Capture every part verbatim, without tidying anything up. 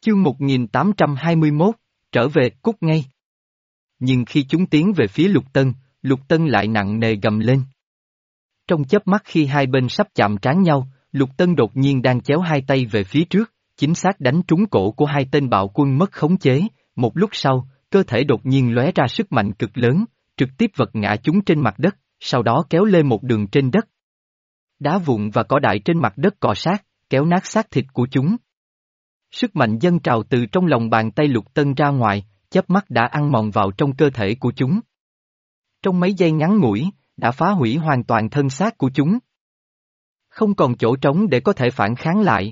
Chương một nghìn tám trăm hai mươi mốt, trở về, cút ngay. Nhưng khi chúng tiến về phía Lục Tân, Lục Tân lại nặng nề gầm lên. Trong chớp mắt khi hai bên sắp chạm trán nhau, Lục Tân đột nhiên đang chéo hai tay về phía trước, chính xác đánh trúng cổ của hai tên bạo quân mất khống chế, một lúc sau, cơ thể đột nhiên lóe ra sức mạnh cực lớn, trực tiếp vật ngã chúng trên mặt đất, sau đó kéo lê một đường trên đất. Đá vụn và cỏ dại trên mặt đất cọ sát, kéo nát xác thịt của chúng. Sức mạnh dâng trào từ trong lòng bàn tay Lục Tân ra ngoài, chớp mắt đã ăn mòn vào trong cơ thể của chúng. Trong mấy giây ngắn ngủi, đã phá hủy hoàn toàn thân xác của chúng. Không còn chỗ trống để có thể phản kháng lại.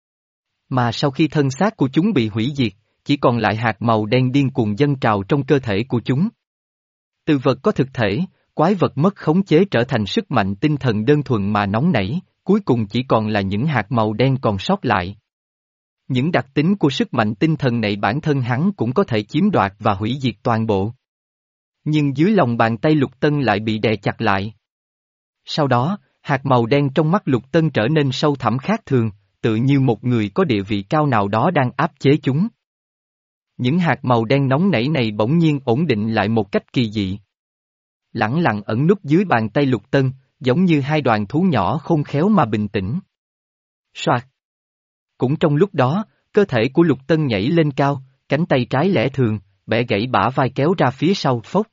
Mà sau khi thân xác của chúng bị hủy diệt, chỉ còn lại hạt màu đen điên cuồng dâng trào trong cơ thể của chúng. Từ vật có thực thể, quái vật mất khống chế trở thành sức mạnh tinh thần đơn thuần mà nóng nảy, cuối cùng chỉ còn là những hạt màu đen còn sót lại. Những đặc tính của sức mạnh tinh thần này bản thân hắn cũng có thể chiếm đoạt và hủy diệt toàn bộ. Nhưng dưới lòng bàn tay Lục Tân lại bị đè chặt lại. Sau đó, hạt màu đen trong mắt Lục Tân trở nên sâu thẳm khác thường, tự như một người có địa vị cao nào đó đang áp chế chúng. Những hạt màu đen nóng nảy này bỗng nhiên ổn định lại một cách kỳ dị. Lẳng lặng ẩn núp dưới bàn tay Lục Tân, giống như hai đoàn thú nhỏ khôn khéo mà bình tĩnh. Soạt. Cũng trong lúc đó, cơ thể của Lục Tân nhảy lên cao, cánh tay trái lẻ thường, bẻ gãy bả vai kéo ra phía sau phốc.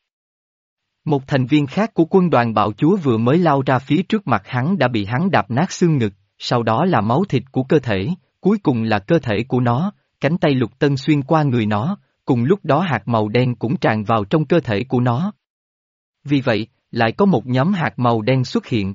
Một thành viên khác của quân đoàn bạo chúa vừa mới lao ra phía trước mặt hắn đã bị hắn đạp nát xương ngực, sau đó là máu thịt của cơ thể, cuối cùng là cơ thể của nó, cánh tay Lục Tân xuyên qua người nó, cùng lúc đó hạt màu đen cũng tràn vào trong cơ thể của nó. Vì vậy, lại có một nhóm hạt màu đen xuất hiện.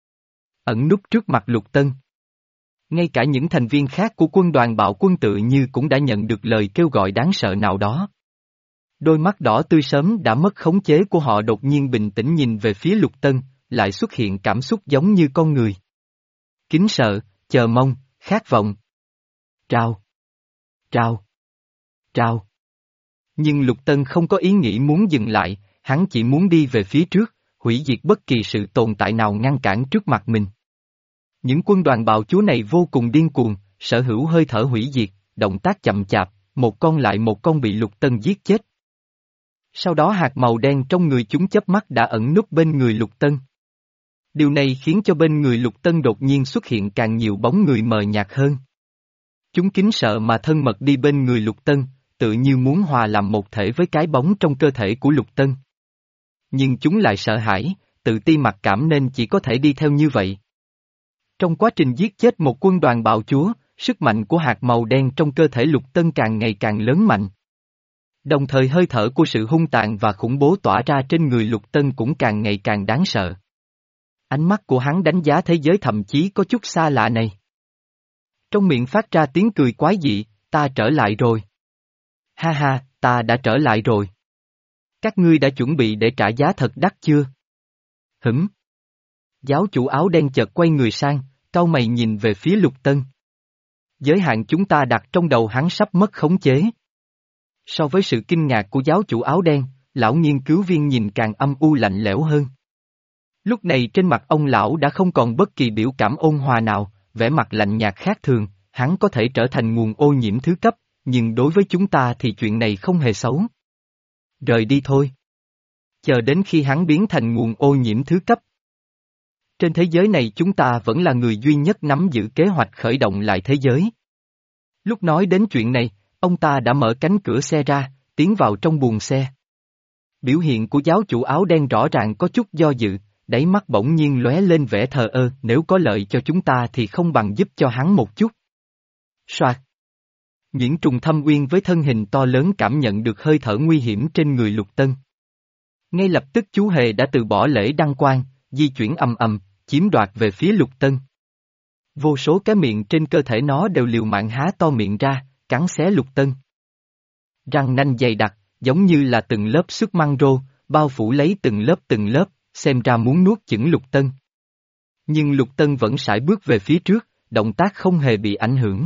Ẩn núp trước mặt Lục Tân. Ngay cả những thành viên khác của quân đoàn bạo quân tự như cũng đã nhận được lời kêu gọi đáng sợ nào đó. Đôi mắt đỏ tươi sớm đã mất khống chế của họ đột nhiên bình tĩnh nhìn về phía Lục Tân, lại xuất hiện cảm xúc giống như con người. Kính sợ, chờ mong, khát vọng. Trao. Trao. Trao. Nhưng Lục Tân không có ý nghĩ muốn dừng lại, hắn chỉ muốn đi về phía trước, hủy diệt bất kỳ sự tồn tại nào ngăn cản trước mặt mình. Những quân đoàn bạo chúa này vô cùng điên cuồng, sở hữu hơi thở hủy diệt, động tác chậm chạp, một con lại một con bị Lục Tân giết chết. Sau đó hạt màu đen trong người chúng chớp mắt đã ẩn núp bên người Lục Tân. Điều này khiến cho bên người Lục Tân đột nhiên xuất hiện càng nhiều bóng người mờ nhạt hơn. Chúng kính sợ mà thân mật đi bên người Lục Tân, tự như muốn hòa làm một thể với cái bóng trong cơ thể của Lục Tân. Nhưng chúng lại sợ hãi, tự ti mặc cảm nên chỉ có thể đi theo như vậy. Trong quá trình giết chết một quân đoàn bạo chúa, sức mạnh của hạt màu đen trong cơ thể Lục Tân càng ngày càng lớn mạnh. Đồng thời hơi thở của sự hung tàn và khủng bố tỏa ra trên người Lục Tân cũng càng ngày càng đáng sợ. Ánh mắt của hắn đánh giá thế giới thậm chí có chút xa lạ này. Trong miệng phát ra tiếng cười quái dị, ta trở lại rồi. Ha ha, ta đã trở lại rồi. Các ngươi đã chuẩn bị để trả giá thật đắt chưa? Hửm. Giáo chủ áo đen chợt quay người sang, cau mày nhìn về phía Lục Tân. Giới hạn chúng ta đặt trong đầu hắn sắp mất khống chế. So với sự kinh ngạc của giáo chủ áo đen, lão nghiên cứu viên nhìn càng âm u lạnh lẽo hơn. Lúc này trên mặt ông lão đã không còn bất kỳ biểu cảm ôn hòa nào, vẻ mặt lạnh nhạt khác thường, hắn có thể trở thành nguồn ô nhiễm thứ cấp, nhưng đối với chúng ta thì chuyện này không hề xấu. Rời đi thôi. Chờ đến khi hắn biến thành nguồn ô nhiễm thứ cấp. Trên thế giới này chúng ta vẫn là người duy nhất nắm giữ kế hoạch khởi động lại thế giới. Lúc nói đến chuyện này, ông ta đã mở cánh cửa xe ra, tiến vào trong buồng xe. Biểu hiện của giáo chủ áo đen rõ ràng có chút do dự, đáy mắt bỗng nhiên lóe lên vẻ thờ ơ, nếu có lợi cho chúng ta thì không bằng giúp cho hắn một chút. Soạt. Nguyễn Trùng Thâm Uyên với thân hình to lớn cảm nhận được hơi thở nguy hiểm trên người Lục Tân. Ngay lập tức chú hề đã từ bỏ lễ đăng quang, di chuyển ầm ầm, chiếm đoạt về phía Lục Tân. Vô số cái miệng trên cơ thể nó đều liều mạng há to miệng ra, cắn xé Lục Tân. Răng nanh dày đặc, giống như là từng lớp sức măng rô, bao phủ lấy từng lớp từng lớp, xem ra muốn nuốt chửng Lục Tân. Nhưng Lục Tân vẫn sải bước về phía trước, động tác không hề bị ảnh hưởng.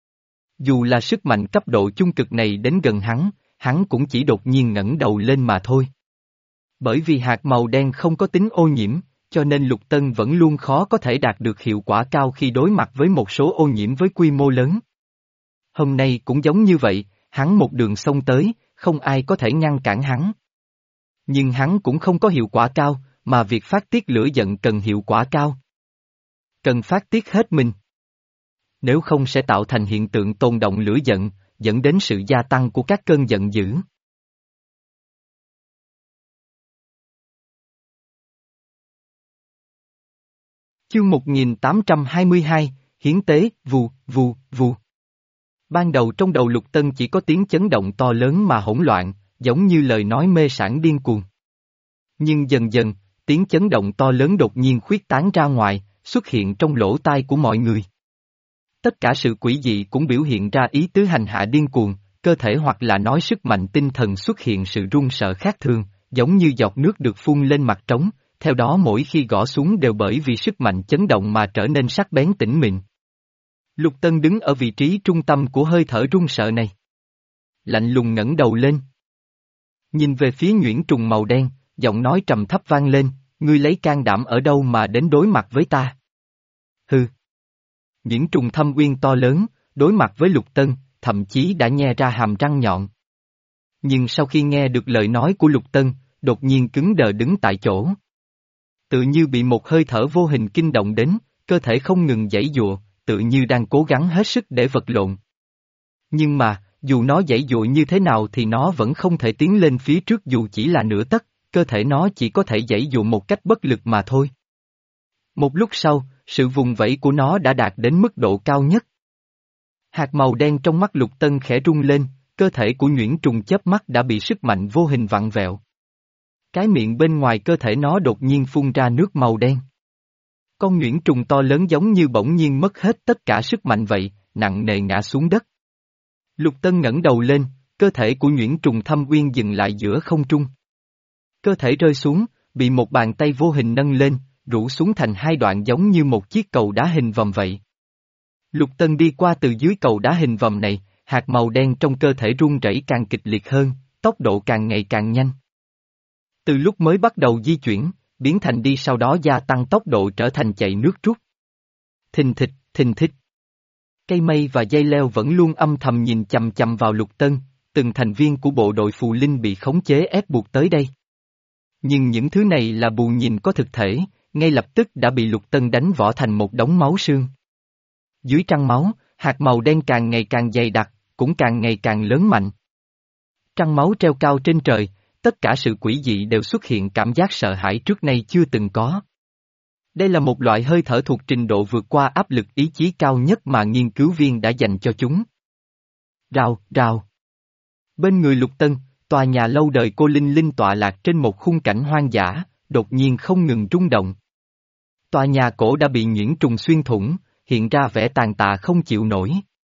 Dù là sức mạnh cấp độ trung cực này đến gần hắn, hắn cũng chỉ đột nhiên ngẩng đầu lên mà thôi. Bởi vì hạt màu đen không có tính ô nhiễm, cho nên Lục Tân vẫn luôn khó có thể đạt được hiệu quả cao khi đối mặt với một số ô nhiễm với quy mô lớn. Hôm nay cũng giống như vậy, hắn một đường xông tới, không ai có thể ngăn cản hắn. Nhưng hắn cũng không có hiệu quả cao, mà việc phát tiết lửa giận cần hiệu quả cao. Cần phát tiết hết mình. Nếu không sẽ tạo thành hiện tượng tồn động lửa giận, dẫn đến sự gia tăng của các cơn giận dữ. Chương một nghìn tám trăm hai mươi hai, Hiến tế, vù, vù, vù. Ban đầu trong đầu Lục Tân chỉ có tiếng chấn động to lớn mà hỗn loạn, giống như lời nói mê sảng điên cuồng. Nhưng dần dần, tiếng chấn động to lớn đột nhiên khuyết tán ra ngoài, xuất hiện trong lỗ tai của mọi người. Tất cả sự quỷ dị cũng biểu hiện ra ý tứ hành hạ điên cuồng, cơ thể hoặc là nói sức mạnh tinh thần xuất hiện sự run sợ khác thường, giống như giọt nước được phun lên mặt trống, theo đó mỗi khi gõ xuống đều bởi vì sức mạnh chấn động mà trở nên sắc bén tĩnh mịn. Lục Tân đứng ở vị trí trung tâm của hơi thở run sợ này. Lạnh lùng ngẩng đầu lên. Nhìn về phía nhuyễn trùng màu đen, giọng nói trầm thấp vang lên, ngươi lấy can đảm ở đâu mà đến đối mặt với ta? Hừ. Nhuyễn trùng thâm uyên to lớn, đối mặt với Lục Tân, thậm chí đã nhe ra hàm răng nhọn. Nhưng sau khi nghe được lời nói của Lục Tân, đột nhiên cứng đờ đứng tại chỗ. Tự như bị một hơi thở vô hình kinh động đến, cơ thể không ngừng giãy giụa, tự như đang cố gắng hết sức để vật lộn. Nhưng mà, dù nó giãy giụa như thế nào thì nó vẫn không thể tiến lên phía trước dù chỉ là nửa tấc, cơ thể nó chỉ có thể giãy giụa một cách bất lực mà thôi. Một lúc sau, sự vùng vẫy của nó đã đạt đến mức độ cao nhất. Hạt màu đen trong mắt Lục Tân khẽ rung lên, cơ thể của nhuyễn trùng chớp mắt đã bị sức mạnh vô hình vặn vẹo. Cái miệng bên ngoài cơ thể nó đột nhiên phun ra nước màu đen. Con nhuyễn trùng to lớn giống như bỗng nhiên mất hết tất cả sức mạnh vậy, nặng nề ngã xuống đất. Lục Tân ngẩng đầu lên, cơ thể của nhuyễn trùng thâm uyên dừng lại giữa không trung. Cơ thể rơi xuống, bị một bàn tay vô hình nâng lên, rũ xuống thành hai đoạn giống như một chiếc cầu đá hình vòm vậy. Lục Tân đi qua từ dưới cầu đá hình vòm này, hạt màu đen trong cơ thể run rẩy càng kịch liệt hơn, tốc độ càng ngày càng nhanh. Từ lúc mới bắt đầu di chuyển, biến thành đi sau đó gia tăng tốc độ trở thành chạy nước rút. Thình thịch, thình thịch. Cây mây và dây leo vẫn luôn âm thầm nhìn chằm chằm vào Lục Tân, từng thành viên của bộ đội phù linh bị khống chế ép buộc tới đây. Nhưng những thứ này là bù nhìn có thực thể, ngay lập tức đã bị Lục Tân đánh vỡ thành một đống máu xương. Dưới trăng máu, hạt màu đen càng ngày càng dày đặc, cũng càng ngày càng lớn mạnh. Trăng máu treo cao trên trời, tất cả sự quỷ dị đều xuất hiện cảm giác sợ hãi trước nay chưa từng có. Đây là một loại hơi thở thuộc trình độ vượt qua áp lực ý chí cao nhất mà nghiên cứu viên đã dành cho chúng. Rào, rào. Bên người Lục Tân, tòa nhà lâu đời cô Linh Linh tọa lạc trên một khung cảnh hoang dã, đột nhiên không ngừng rung động. Tòa nhà cổ đã bị nhuyễn trùng xuyên thủng, hiện ra vẻ tàn tạ không chịu nổi.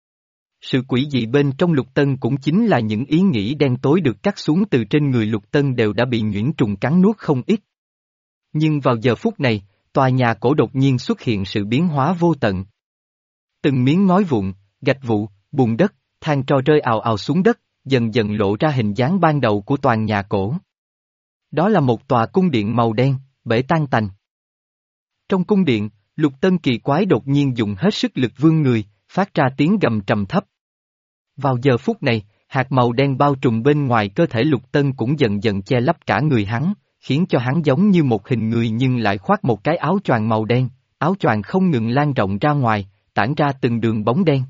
Sự quỷ dị bên trong Lục Tân cũng chính là những ý nghĩ đen tối được cắt xuống từ trên người Lục Tân đều đã bị nhuyễn trùng cắn nuốt không ít. Nhưng vào giờ phút này, tòa nhà cổ đột nhiên xuất hiện sự biến hóa vô tận. Từng miếng ngói vụn, gạch vụn, bùn đất, than tro rơi ào ào xuống đất, dần dần lộ ra hình dáng ban đầu của toàn nhà cổ. Đó là một tòa cung điện màu đen, bể tan tành. Trong cung điện, Lục Tân kỳ quái đột nhiên dùng hết sức lực vươn người, phát ra tiếng gầm trầm thấp. Vào giờ phút này, hạt màu đen bao trùm bên ngoài cơ thể Lục Tân cũng dần dần che lấp cả người hắn, khiến cho hắn giống như một hình người nhưng lại khoác một cái áo choàng màu đen, áo choàng không ngừng lan rộng ra ngoài, tản ra từng đường bóng đen.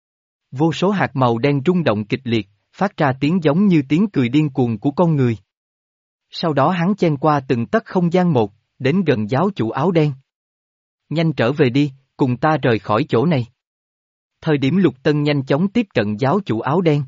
Vô số hạt màu đen rung động kịch liệt, phát ra tiếng giống như tiếng cười điên cuồng của con người. Sau đó hắn chen qua từng tấc không gian một, đến gần giáo chủ áo đen. Nhanh trở về đi, cùng ta rời khỏi chỗ này. Thời điểm Lục Tân nhanh chóng tiếp cận giáo chủ áo đen.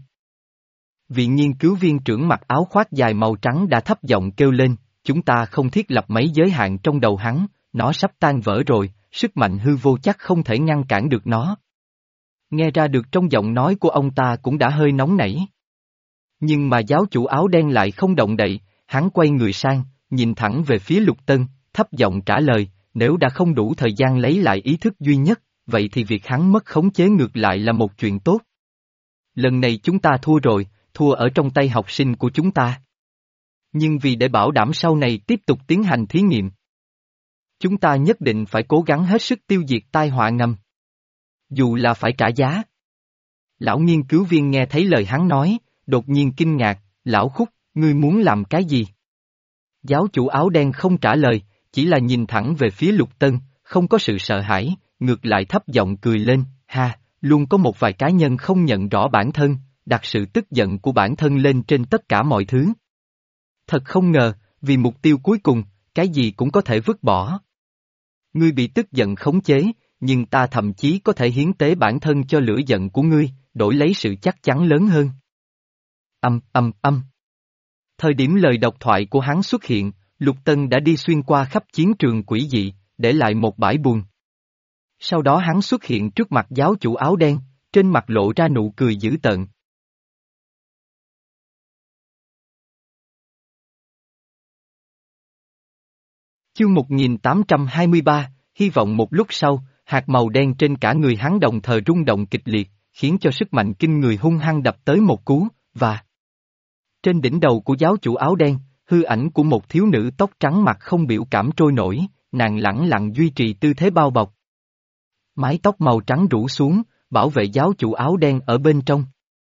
Vị nghiên cứu viên trưởng mặc áo khoác dài màu trắng đã thấp giọng kêu lên, chúng ta không thiết lập mấy giới hạn trong đầu hắn, nó sắp tan vỡ rồi, sức mạnh hư vô chắc không thể ngăn cản được nó. Nghe ra được trong giọng nói của ông ta cũng đã hơi nóng nảy. Nhưng mà giáo chủ áo đen lại không động đậy, hắn quay người sang, nhìn thẳng về phía Lục Tân, thấp giọng trả lời, nếu đã không đủ thời gian lấy lại ý thức duy nhất, vậy thì việc hắn mất khống chế ngược lại là một chuyện tốt. Lần này chúng ta thua rồi, thua ở trong tay học sinh của chúng ta. Nhưng vì để bảo đảm sau này tiếp tục tiến hành thí nghiệm, chúng ta nhất định phải cố gắng hết sức tiêu diệt tai họa ngầm. Dù là phải trả giá. Lão nghiên cứu viên nghe thấy lời hắn nói, đột nhiên kinh ngạc, lão Khúc, ngươi muốn làm cái gì? Giáo chủ áo đen không trả lời, chỉ là nhìn thẳng về phía Lục Tân, không có sự sợ hãi, ngược lại thấp giọng cười lên, ha, luôn có một vài cá nhân không nhận rõ bản thân, đặt sự tức giận của bản thân lên trên tất cả mọi thứ. Thật không ngờ, vì mục tiêu cuối cùng, cái gì cũng có thể vứt bỏ. Ngươi bị tức giận khống chế, nhưng ta thậm chí có thể hiến tế bản thân cho lửa giận của ngươi, đổi lấy sự chắc chắn lớn hơn. Âm, âm, âm. Thời điểm lời độc thoại của hắn xuất hiện, Lục Tân đã đi xuyên qua khắp chiến trường quỷ dị, để lại một bãi buồn. Sau đó hắn xuất hiện trước mặt giáo chủ áo đen, trên mặt lộ ra nụ cười dữ tợn. Chương một nghìn tám trăm hai mươi ba, hy vọng một lúc sau, hạt màu đen trên cả người hắn đồng thời rung động kịch liệt, khiến cho sức mạnh kinh người hung hăng đập tới một cú, và trên đỉnh đầu của giáo chủ áo đen, hư ảnh của một thiếu nữ tóc trắng mặt không biểu cảm trôi nổi, nàng lẳng lặng duy trì tư thế bao bọc. Mái tóc màu trắng rủ xuống, bảo vệ giáo chủ áo đen ở bên trong.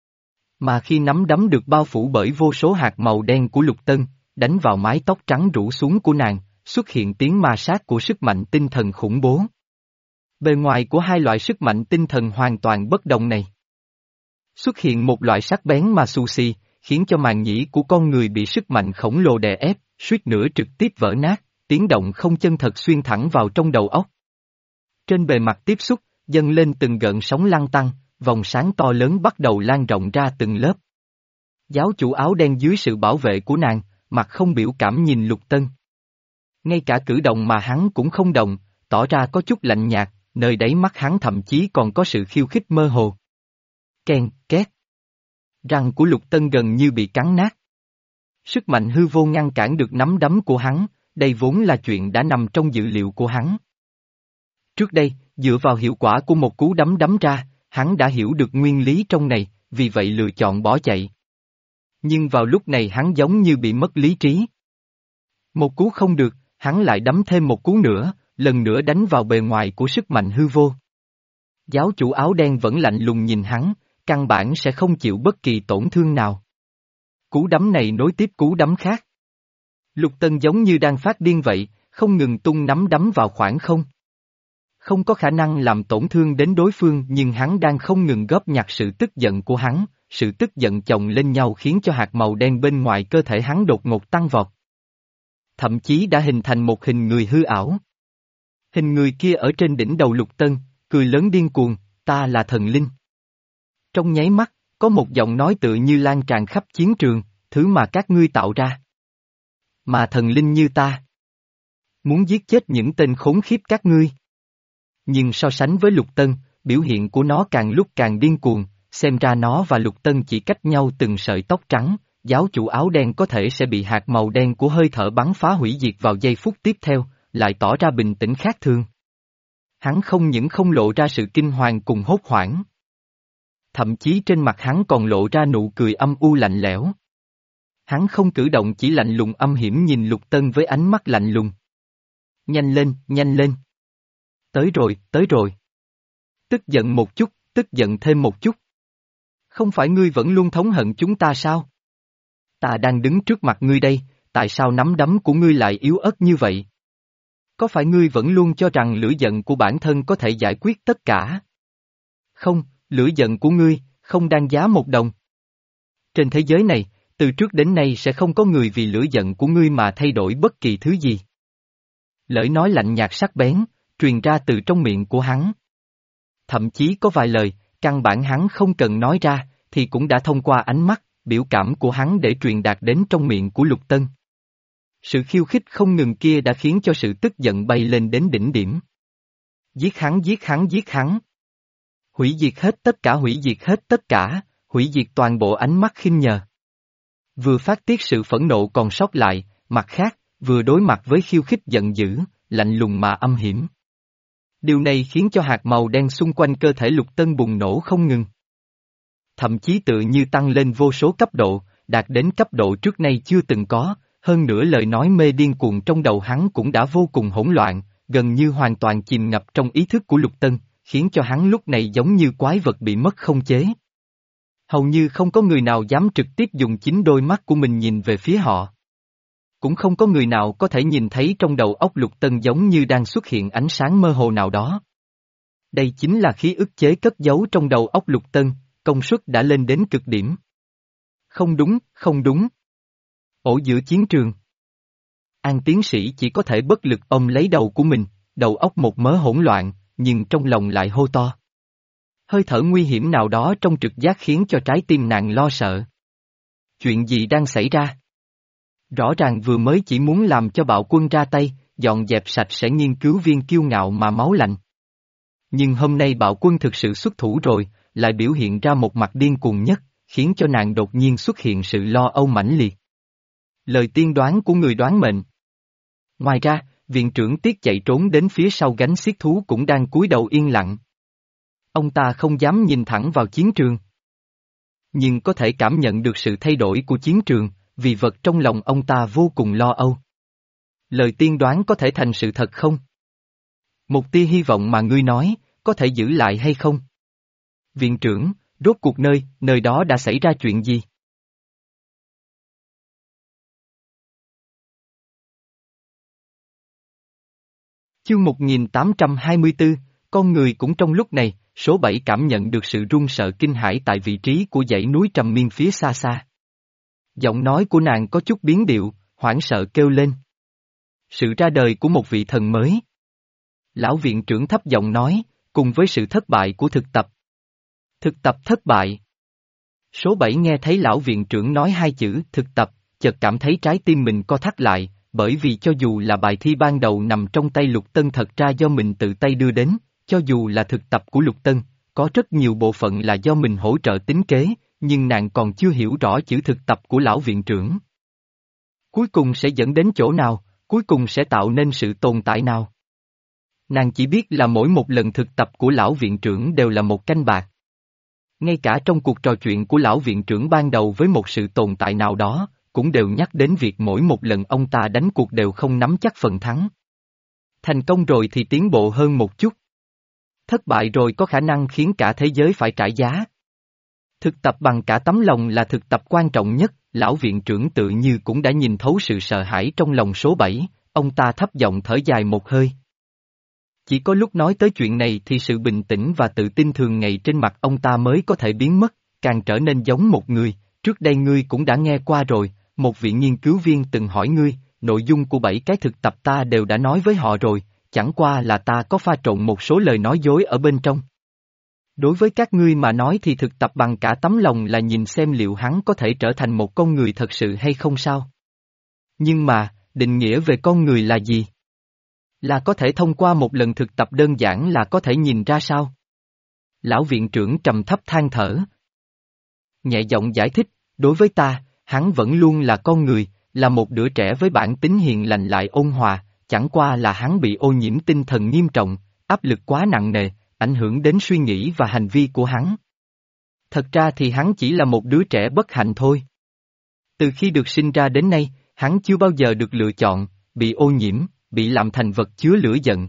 Mà khi nắm đấm được bao phủ bởi vô số hạt màu đen của Lục Tân, đánh vào mái tóc trắng rủ xuống của nàng, xuất hiện tiếng ma sát của sức mạnh tinh thần khủng bố. Bề ngoài của hai loại sức mạnh tinh thần hoàn toàn bất đồng này. Xuất hiện một loại sắc bén mà xù xì, khiến cho màng nhĩ của con người bị sức mạnh khổng lồ đè ép, suýt nữa trực tiếp vỡ nát, tiếng động không chân thật xuyên thẳng vào trong đầu óc. Trên bề mặt tiếp xúc, dâng lên từng gợn sóng lăn tăn, vòng sáng to lớn bắt đầu lan rộng ra từng lớp. Giáo chủ áo đen dưới sự bảo vệ của nàng, mặt không biểu cảm nhìn Lục Tân. Ngay cả cử động mà hắn cũng không động, tỏ ra có chút lạnh nhạt, nơi đáy mắt hắn thậm chí còn có sự khiêu khích mơ hồ. Keng, két. Răng của Lục Tân gần như bị cắn nát. Sức mạnh hư vô ngăn cản được nắm đấm của hắn, đây vốn là chuyện đã nằm trong dự liệu của hắn. Trước đây, dựa vào hiệu quả của một cú đấm đấm ra, hắn đã hiểu được nguyên lý trong này, vì vậy lựa chọn bỏ chạy. Nhưng vào lúc này hắn giống như bị mất lý trí. Một cú không được, hắn lại đấm thêm một cú nữa, lần nữa đánh vào bề ngoài của sức mạnh hư vô. Giáo chủ áo đen vẫn lạnh lùng nhìn hắn, căn bản sẽ không chịu bất kỳ tổn thương nào. Cú đấm này nối tiếp cú đấm khác. Lục Tân giống như đang phát điên vậy, không ngừng tung nắm đấm vào khoảng không. Không có khả năng làm tổn thương đến đối phương nhưng hắn đang không ngừng góp nhặt sự tức giận của hắn, sự tức giận chồng lên nhau khiến cho hạt màu đen bên ngoài cơ thể hắn đột ngột tăng vọt. Thậm chí đã hình thành một hình người hư ảo. Hình người kia ở trên đỉnh đầu Lục Tân, cười lớn điên cuồng, ta là thần linh. Trong nháy mắt, có một giọng nói tựa như lan tràn khắp chiến trường, thứ mà các ngươi tạo ra. Mà thần linh như ta. Muốn giết chết những tên khốn khiếp các ngươi. Nhưng so sánh với Lục Tân, biểu hiện của nó càng lúc càng điên cuồng, xem ra nó và Lục Tân chỉ cách nhau từng sợi tóc trắng, giáo chủ áo đen có thể sẽ bị hạt màu đen của hơi thở bắn phá hủy diệt vào giây phút tiếp theo, lại tỏ ra bình tĩnh khác thường. Hắn không những không lộ ra sự kinh hoàng cùng hốt hoảng. Thậm chí trên mặt hắn còn lộ ra nụ cười âm u lạnh lẽo. Hắn không cử động chỉ lạnh lùng âm hiểm nhìn Lục Tân với ánh mắt lạnh lùng. Nhanh lên, nhanh lên. Tới rồi, tới rồi. Tức giận một chút, tức giận thêm một chút. Không phải ngươi vẫn luôn thống hận chúng ta sao? Ta đang đứng trước mặt ngươi đây, tại sao nắm đấm của ngươi lại yếu ớt như vậy? Có phải ngươi vẫn luôn cho rằng lửa giận của bản thân có thể giải quyết tất cả? Không, lửa giận của ngươi, không đáng giá một đồng. Trên thế giới này, từ trước đến nay sẽ không có người vì lửa giận của ngươi mà thay đổi bất kỳ thứ gì. Lời nói lạnh nhạt sắc bén, truyền ra từ trong miệng của hắn. Thậm chí có vài lời, căn bản hắn không cần nói ra, thì cũng đã thông qua ánh mắt, biểu cảm của hắn để truyền đạt đến trong miệng của Lục Tân. Sự khiêu khích không ngừng kia đã khiến cho sự tức giận bay lên đến đỉnh điểm. Giết hắn, giết hắn, giết hắn. Hủy diệt hết tất cả, hủy diệt hết tất cả, hủy diệt toàn bộ ánh mắt khinh nhờ. Vừa phát tiết sự phẫn nộ còn sót lại, mặt khác, vừa đối mặt với khiêu khích giận dữ, lạnh lùng mà âm hiểm. Điều này khiến cho hạt màu đen xung quanh cơ thể Lục Tân bùng nổ không ngừng. Thậm chí tự như tăng lên vô số cấp độ, đạt đến cấp độ trước nay chưa từng có, hơn nữa lời nói mê điên cuồng trong đầu hắn cũng đã vô cùng hỗn loạn, gần như hoàn toàn chìm ngập trong ý thức của Lục Tân, khiến cho hắn lúc này giống như quái vật bị mất không chế. Hầu như không có người nào dám trực tiếp dùng chính đôi mắt của mình nhìn về phía họ. Cũng không có người nào có thể nhìn thấy trong đầu óc Lục Tân giống như đang xuất hiện ánh sáng mơ hồ nào đó. Đây chính là khí ức chế cất giấu trong đầu óc Lục Tân, công suất đã lên đến cực điểm. Không đúng, không đúng. Ổ giữa chiến trường. An tiến sĩ chỉ có thể bất lực ôm lấy đầu của mình, đầu óc một mớ hỗn loạn, nhưng trong lòng lại hô to. Hơi thở nguy hiểm nào đó trong trực giác khiến cho trái tim nàng lo sợ. Chuyện gì đang xảy ra? Rõ ràng vừa mới chỉ muốn làm cho bạo quân ra tay, dọn dẹp sạch sẽ nghiên cứu viên kiêu ngạo mà máu lạnh. Nhưng hôm nay bạo quân thực sự xuất thủ rồi, lại biểu hiện ra một mặt điên cuồng nhất, khiến cho nàng đột nhiên xuất hiện sự lo âu mãnh liệt. Lời tiên đoán của người đoán mệnh. Ngoài ra, viện trưởng Tiết chạy trốn đến phía sau gánh xiết thú cũng đang cúi đầu yên lặng. Ông ta không dám nhìn thẳng vào chiến trường. Nhưng có thể cảm nhận được sự thay đổi của chiến trường, vì vật trong lòng ông ta vô cùng lo âu. Lời tiên đoán có thể thành sự thật không? Một tia hy vọng mà ngươi nói, có thể giữ lại hay không? Viện trưởng, rốt cuộc nơi, nơi đó đã xảy ra chuyện gì? Chương một nghìn tám trăm hai mươi tư, con người cũng trong lúc này, số bảy cảm nhận được sự run sợ kinh hãi tại vị trí của dãy núi trầm miên phía xa xa. Giọng nói của nàng có chút biến điệu, hoảng sợ kêu lên. Sự ra đời của một vị thần mới. Lão viện trưởng thấp giọng nói, cùng với sự thất bại của thực tập. Thực tập thất bại. Số bảy nghe thấy lão viện trưởng nói hai chữ thực tập, chợt cảm thấy trái tim mình co thắt lại, bởi vì cho dù là bài thi ban đầu nằm trong tay Lục Tân thật ra do mình tự tay đưa đến, cho dù là thực tập của Lục Tân, có rất nhiều bộ phận là do mình hỗ trợ tính kế, nhưng nàng còn chưa hiểu rõ chữ thực tập của lão viện trưởng. Cuối cùng sẽ dẫn đến chỗ nào, cuối cùng sẽ tạo nên sự tồn tại nào? Nàng chỉ biết là mỗi một lần thực tập của lão viện trưởng đều là một canh bạc. Ngay cả trong cuộc trò chuyện của lão viện trưởng ban đầu với một sự tồn tại nào đó, cũng đều nhắc đến việc mỗi một lần ông ta đánh cuộc đều không nắm chắc phần thắng. Thành công rồi thì tiến bộ hơn một chút. Thất bại rồi có khả năng khiến cả thế giới phải trả giá. Thực tập bằng cả tấm lòng là thực tập quan trọng nhất, lão viện trưởng tự như cũng đã nhìn thấu sự sợ hãi trong lòng số bảy, ông ta thấp giọng thở dài một hơi. Chỉ có lúc nói tới chuyện này thì sự bình tĩnh và tự tin thường ngày trên mặt ông ta mới có thể biến mất, càng trở nên giống một người, trước đây ngươi cũng đã nghe qua rồi, một vị nghiên cứu viên từng hỏi ngươi, nội dung của bảy cái thực tập ta đều đã nói với họ rồi, chẳng qua là ta có pha trộn một số lời nói dối ở bên trong. Đối với các ngươi mà nói thì thực tập bằng cả tấm lòng là nhìn xem liệu hắn có thể trở thành một con người thật sự hay không sao? Nhưng mà, định nghĩa về con người là gì? Là có thể thông qua một lần thực tập đơn giản là có thể nhìn ra sao? Lão viện trưởng trầm thấp than thở. Nhẹ giọng giải thích, đối với ta, hắn vẫn luôn là con người, là một đứa trẻ với bản tính hiền lành lại ôn hòa, chẳng qua là hắn bị ô nhiễm tinh thần nghiêm trọng, áp lực quá nặng nề, ảnh hưởng đến suy nghĩ và hành vi của hắn. Thật ra thì hắn chỉ là một đứa trẻ bất hạnh thôi. Từ khi được sinh ra đến nay, hắn chưa bao giờ được lựa chọn, bị ô nhiễm, bị làm thành vật chứa lửa giận.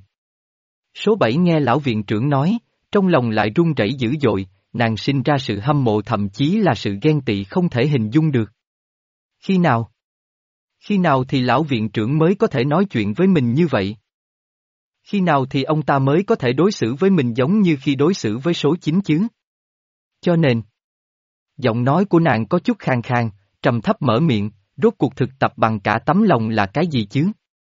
Số bảy nghe lão viện trưởng nói, trong lòng lại run rẩy dữ dội, nàng sinh ra sự hâm mộ thậm chí là sự ghen tị không thể hình dung được. Khi nào? Khi nào thì lão viện trưởng mới có thể nói chuyện với mình như vậy? Khi nào thì ông ta mới có thể đối xử với mình giống như khi đối xử với số chín chứ? Cho nên, giọng nói của nàng có chút khàn khàn, trầm thấp mở miệng, rốt cuộc thực tập bằng cả tấm lòng là cái gì chứ?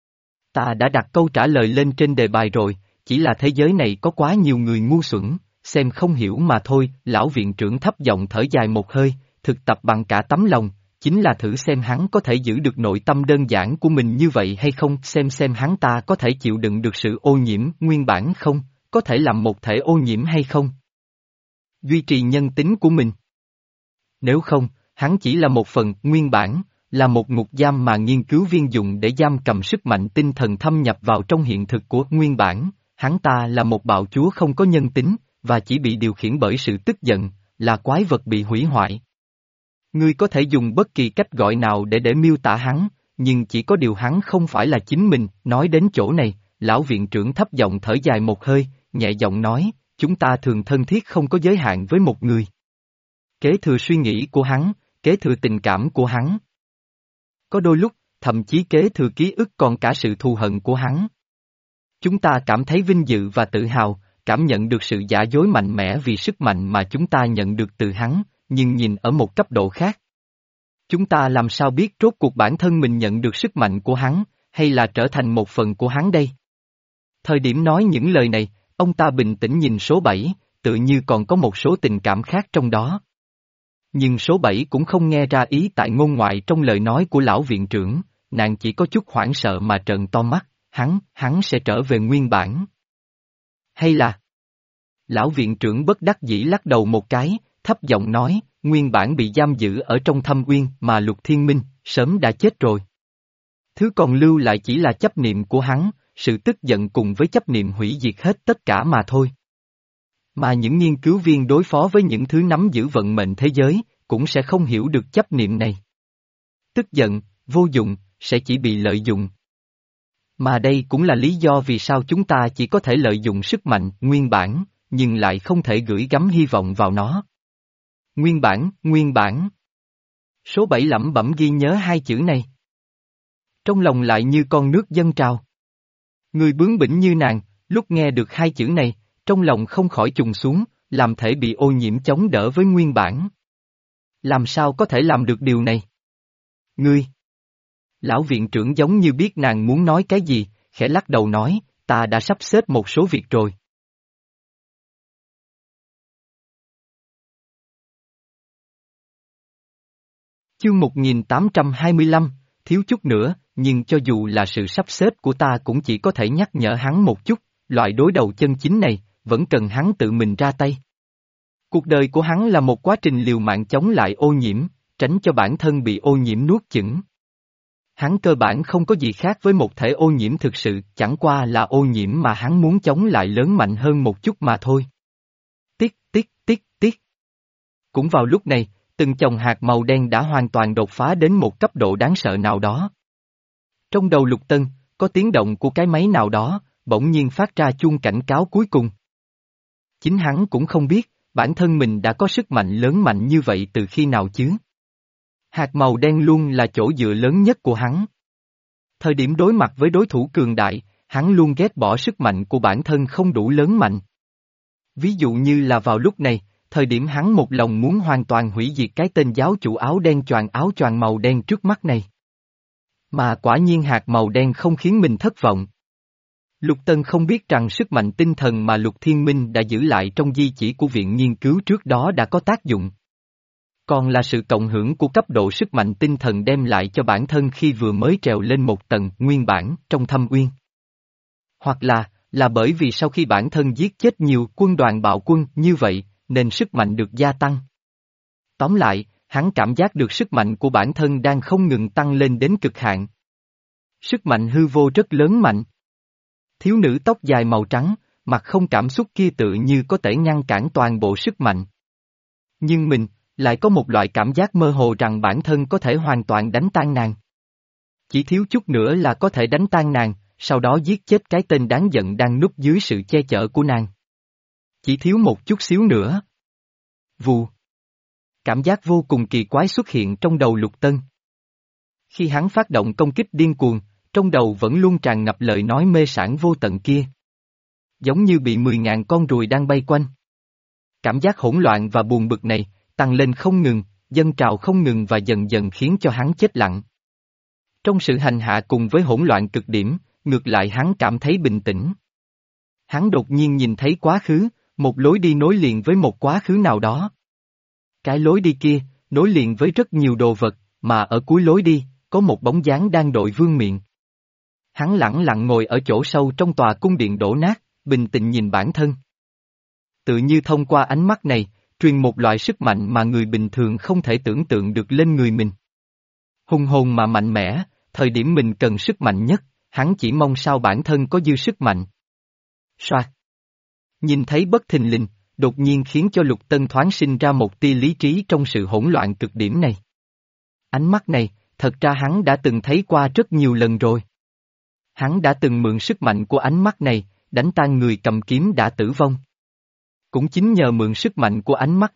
Ta đã đặt câu trả lời lên trên đề bài rồi, chỉ là thế giới này có quá nhiều người ngu xuẩn, xem không hiểu mà thôi, lão viện trưởng thấp giọng thở dài một hơi, thực tập bằng cả tấm lòng, chính là thử xem hắn có thể giữ được nội tâm đơn giản của mình như vậy hay không, xem xem hắn ta có thể chịu đựng được sự ô nhiễm nguyên bản không, có thể làm một thể ô nhiễm hay không. Duy trì nhân tính của mình. Nếu không, hắn chỉ là một phần nguyên bản, là một ngục giam mà nghiên cứu viên dùng để giam cầm sức mạnh tinh thần thâm nhập vào trong hiện thực của nguyên bản, hắn ta là một bạo chúa không có nhân tính, và chỉ bị điều khiển bởi sự tức giận, là quái vật bị hủy hoại. Ngươi có thể dùng bất kỳ cách gọi nào để để miêu tả hắn, nhưng chỉ có điều hắn không phải là chính mình, nói đến chỗ này, lão viện trưởng thấp giọng thở dài một hơi, nhẹ giọng nói, chúng ta thường thân thiết không có giới hạn với một người. Kế thừa suy nghĩ của hắn, kế thừa tình cảm của hắn. Có đôi lúc, thậm chí kế thừa ký ức còn cả sự thù hận của hắn. Chúng ta cảm thấy vinh dự và tự hào, cảm nhận được sự giả dối mạnh mẽ vì sức mạnh mà chúng ta nhận được từ hắn, nhưng nhìn ở một cấp độ khác. Chúng ta làm sao biết rốt cuộc bản thân mình nhận được sức mạnh của hắn, hay là trở thành một phần của hắn đây? Thời điểm nói những lời này, ông ta bình tĩnh nhìn số bảy, tự như còn có một số tình cảm khác trong đó. Nhưng số bảy cũng không nghe ra ý tại ngôn ngoại trong lời nói của lão viện trưởng, nàng chỉ có chút hoảng sợ mà trợn to mắt, hắn, hắn sẽ trở về nguyên bản. Hay là... Lão viện trưởng bất đắc dĩ lắc đầu một cái, thấp giọng nói, nguyên bản bị giam giữ ở trong thâm uyên mà Lục Thiên Minh, sớm đã chết rồi. Thứ còn lưu lại chỉ là chấp niệm của hắn, sự tức giận cùng với chấp niệm hủy diệt hết tất cả mà thôi. Mà những nghiên cứu viên đối phó với những thứ nắm giữ vận mệnh thế giới, cũng sẽ không hiểu được chấp niệm này. Tức giận, vô dụng, sẽ chỉ bị lợi dụng. Mà đây cũng là lý do vì sao chúng ta chỉ có thể lợi dụng sức mạnh nguyên bản, nhưng lại không thể gửi gắm hy vọng vào nó. Nguyên bản, nguyên bản. Số bảy lẩm bẩm ghi nhớ hai chữ này. Trong lòng lại như con nước dâng trào. Người bướng bỉnh như nàng, lúc nghe được hai chữ này, trong lòng không khỏi trùng xuống, làm thể bị ô nhiễm chống đỡ với nguyên bản. Làm sao có thể làm được điều này? Ngươi! Lão viện trưởng giống như biết nàng muốn nói cái gì, khẽ lắc đầu nói, ta đã sắp xếp một số việc rồi. Chương một nghìn tám trăm hai mươi lăm, thiếu chút nữa, nhưng cho dù là sự sắp xếp của ta cũng chỉ có thể nhắc nhở hắn một chút, loại đối đầu chân chính này, vẫn cần hắn tự mình ra tay. Cuộc đời của hắn là một quá trình liều mạng chống lại ô nhiễm, tránh cho bản thân bị ô nhiễm nuốt chửng. Hắn cơ bản không có gì khác với một thể ô nhiễm thực sự, chẳng qua là ô nhiễm mà hắn muốn chống lại lớn mạnh hơn một chút mà thôi. Tiết, tiết, tiết, tiết. Cũng vào lúc này, từng chồng hạt màu đen đã hoàn toàn đột phá đến một cấp độ đáng sợ nào đó. Trong đầu Lục Tân, có tiếng động của cái máy nào đó, bỗng nhiên phát ra chuông cảnh cáo cuối cùng. Chính hắn cũng không biết, bản thân mình đã có sức mạnh lớn mạnh như vậy từ khi nào chứ. Hạt màu đen luôn là chỗ dựa lớn nhất của hắn. Thời điểm đối mặt với đối thủ cường đại, hắn luôn ghét bỏ sức mạnh của bản thân không đủ lớn mạnh. Ví dụ như là vào lúc này, thời điểm hắn một lòng muốn hoàn toàn hủy diệt cái tên giáo chủ áo đen choàng áo choàng màu đen trước mắt này. Mà quả nhiên hạt màu đen không khiến mình thất vọng. Lục Tân không biết rằng sức mạnh tinh thần mà Lục Thiên Minh đã giữ lại trong di chỉ của viện nghiên cứu trước đó đã có tác dụng. Còn là sự cộng hưởng của cấp độ sức mạnh tinh thần đem lại cho bản thân khi vừa mới trèo lên một tầng nguyên bản trong thâm uyên. Hoặc là, là bởi vì sau khi bản thân giết chết nhiều quân đoàn bạo quân như vậy, nên sức mạnh được gia tăng. Tóm lại, hắn cảm giác được sức mạnh của bản thân đang không ngừng tăng lên đến cực hạn. Sức mạnh hư vô rất lớn mạnh. Thiếu nữ tóc dài màu trắng, mặt không cảm xúc kia tự như có thể ngăn cản toàn bộ sức mạnh. Nhưng mình, lại có một loại cảm giác mơ hồ rằng bản thân có thể hoàn toàn đánh tan nàng. Chỉ thiếu chút nữa là có thể đánh tan nàng, sau đó giết chết cái tên đáng giận đang núp dưới sự che chở của nàng. Chỉ thiếu một chút xíu nữa. Vù. Cảm giác vô cùng kỳ quái xuất hiện trong đầu Lục Tân. Khi hắn phát động công kích điên cuồng, trong đầu vẫn luôn tràn ngập lời nói mê sảng vô tận kia. Giống như bị mười ngàn con ruồi đang bay quanh. Cảm giác hỗn loạn và buồn bực này, tăng lên không ngừng, dâng trào không ngừng và dần dần khiến cho hắn chết lặng. Trong sự hành hạ cùng với hỗn loạn cực điểm, ngược lại hắn cảm thấy bình tĩnh. Hắn đột nhiên nhìn thấy quá khứ, một lối đi nối liền với một quá khứ nào đó. Cái lối đi kia, nối liền với rất nhiều đồ vật, mà ở cuối lối đi, có một bóng dáng đang đội vương miện. Hắn lẳng lặng ngồi ở chỗ sâu trong tòa cung điện đổ nát, bình tĩnh nhìn bản thân. Tự như thông qua ánh mắt này, truyền một loại sức mạnh mà người bình thường không thể tưởng tượng được lên người mình. Hùng hồn mà mạnh mẽ, thời điểm mình cần sức mạnh nhất, hắn chỉ mong sao bản thân có dư sức mạnh. Soạt. Nhìn thấy bất thình lình, đột nhiên khiến cho Lục Tân thoáng sinh ra một tia lý trí trong sự hỗn loạn cực điểm này. Ánh mắt này, thật ra hắn đã từng thấy qua rất nhiều lần rồi. Hắn đã từng mượn sức mạnh của ánh mắt này, đánh tan người cầm kiếm đã tử vong. Cũng chính nhờ mượn sức mạnh của ánh mắt này,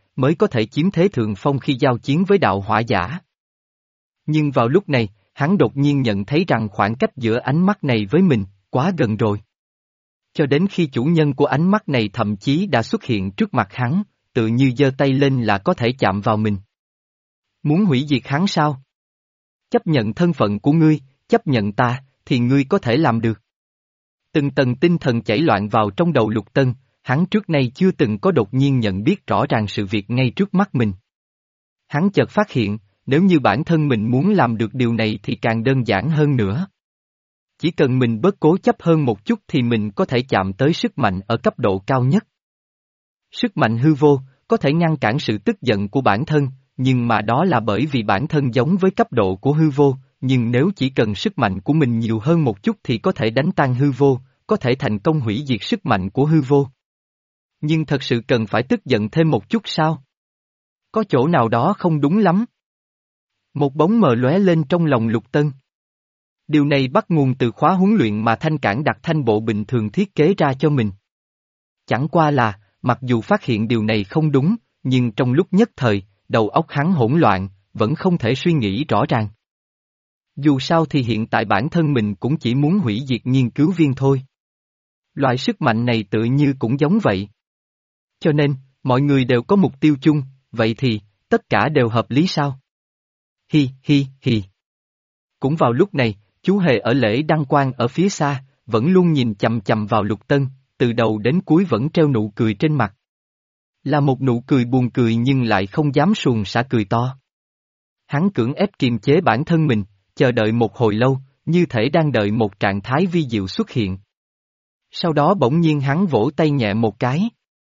mới có thể chiếm thế thượng phong khi giao chiến với đạo hỏa giả. Nhưng vào lúc này, hắn đột nhiên nhận thấy rằng khoảng cách giữa ánh mắt này với mình, quá gần rồi. Cho đến khi chủ nhân của ánh mắt này thậm chí đã xuất hiện trước mặt hắn, tự như giơ tay lên là có thể chạm vào mình. Muốn hủy diệt hắn sao? Chấp nhận thân phận của ngươi, chấp nhận ta, thì ngươi có thể làm được. Từng tầng tinh thần chảy loạn vào trong đầu Lục Tân, hắn trước nay chưa từng có đột nhiên nhận biết rõ ràng sự việc ngay trước mắt mình. Hắn chợt phát hiện, nếu như bản thân mình muốn làm được điều này thì càng đơn giản hơn nữa. Chỉ cần mình bớt cố chấp hơn một chút thì mình có thể chạm tới sức mạnh ở cấp độ cao nhất. Sức mạnh hư vô, có thể ngăn cản sự tức giận của bản thân, nhưng mà đó là bởi vì bản thân giống với cấp độ của hư vô, nhưng nếu chỉ cần sức mạnh của mình nhiều hơn một chút thì có thể đánh tan hư vô, có thể thành công hủy diệt sức mạnh của hư vô. Nhưng thật sự cần phải tức giận thêm một chút sao? Có chỗ nào đó không đúng lắm. Một bóng mờ lóe lên trong lòng Lục Tân. Điều này bắt nguồn từ khóa huấn luyện mà Thanh Cản đặt Thanh Bộ bình thường thiết kế ra cho mình. Chẳng qua là, mặc dù phát hiện điều này không đúng, nhưng trong lúc nhất thời, đầu óc hắn hỗn loạn, vẫn không thể suy nghĩ rõ ràng. Dù sao thì hiện tại bản thân mình cũng chỉ muốn hủy diệt nghiên cứu viên thôi. Loại sức mạnh này tự như cũng giống vậy. Cho nên, mọi người đều có mục tiêu chung, vậy thì, tất cả đều hợp lý sao? Hi hi hi. Cũng vào lúc này, chú hề ở lễ đăng quang ở phía xa, vẫn luôn nhìn chằm chằm vào Lục Tân, từ đầu đến cuối vẫn treo nụ cười trên mặt. Là một nụ cười buồn cười nhưng lại không dám suồng xả cười to. Hắn cưỡng ép kiềm chế bản thân mình, chờ đợi một hồi lâu, như thể đang đợi một trạng thái vi diệu xuất hiện. Sau đó bỗng nhiên hắn vỗ tay nhẹ một cái.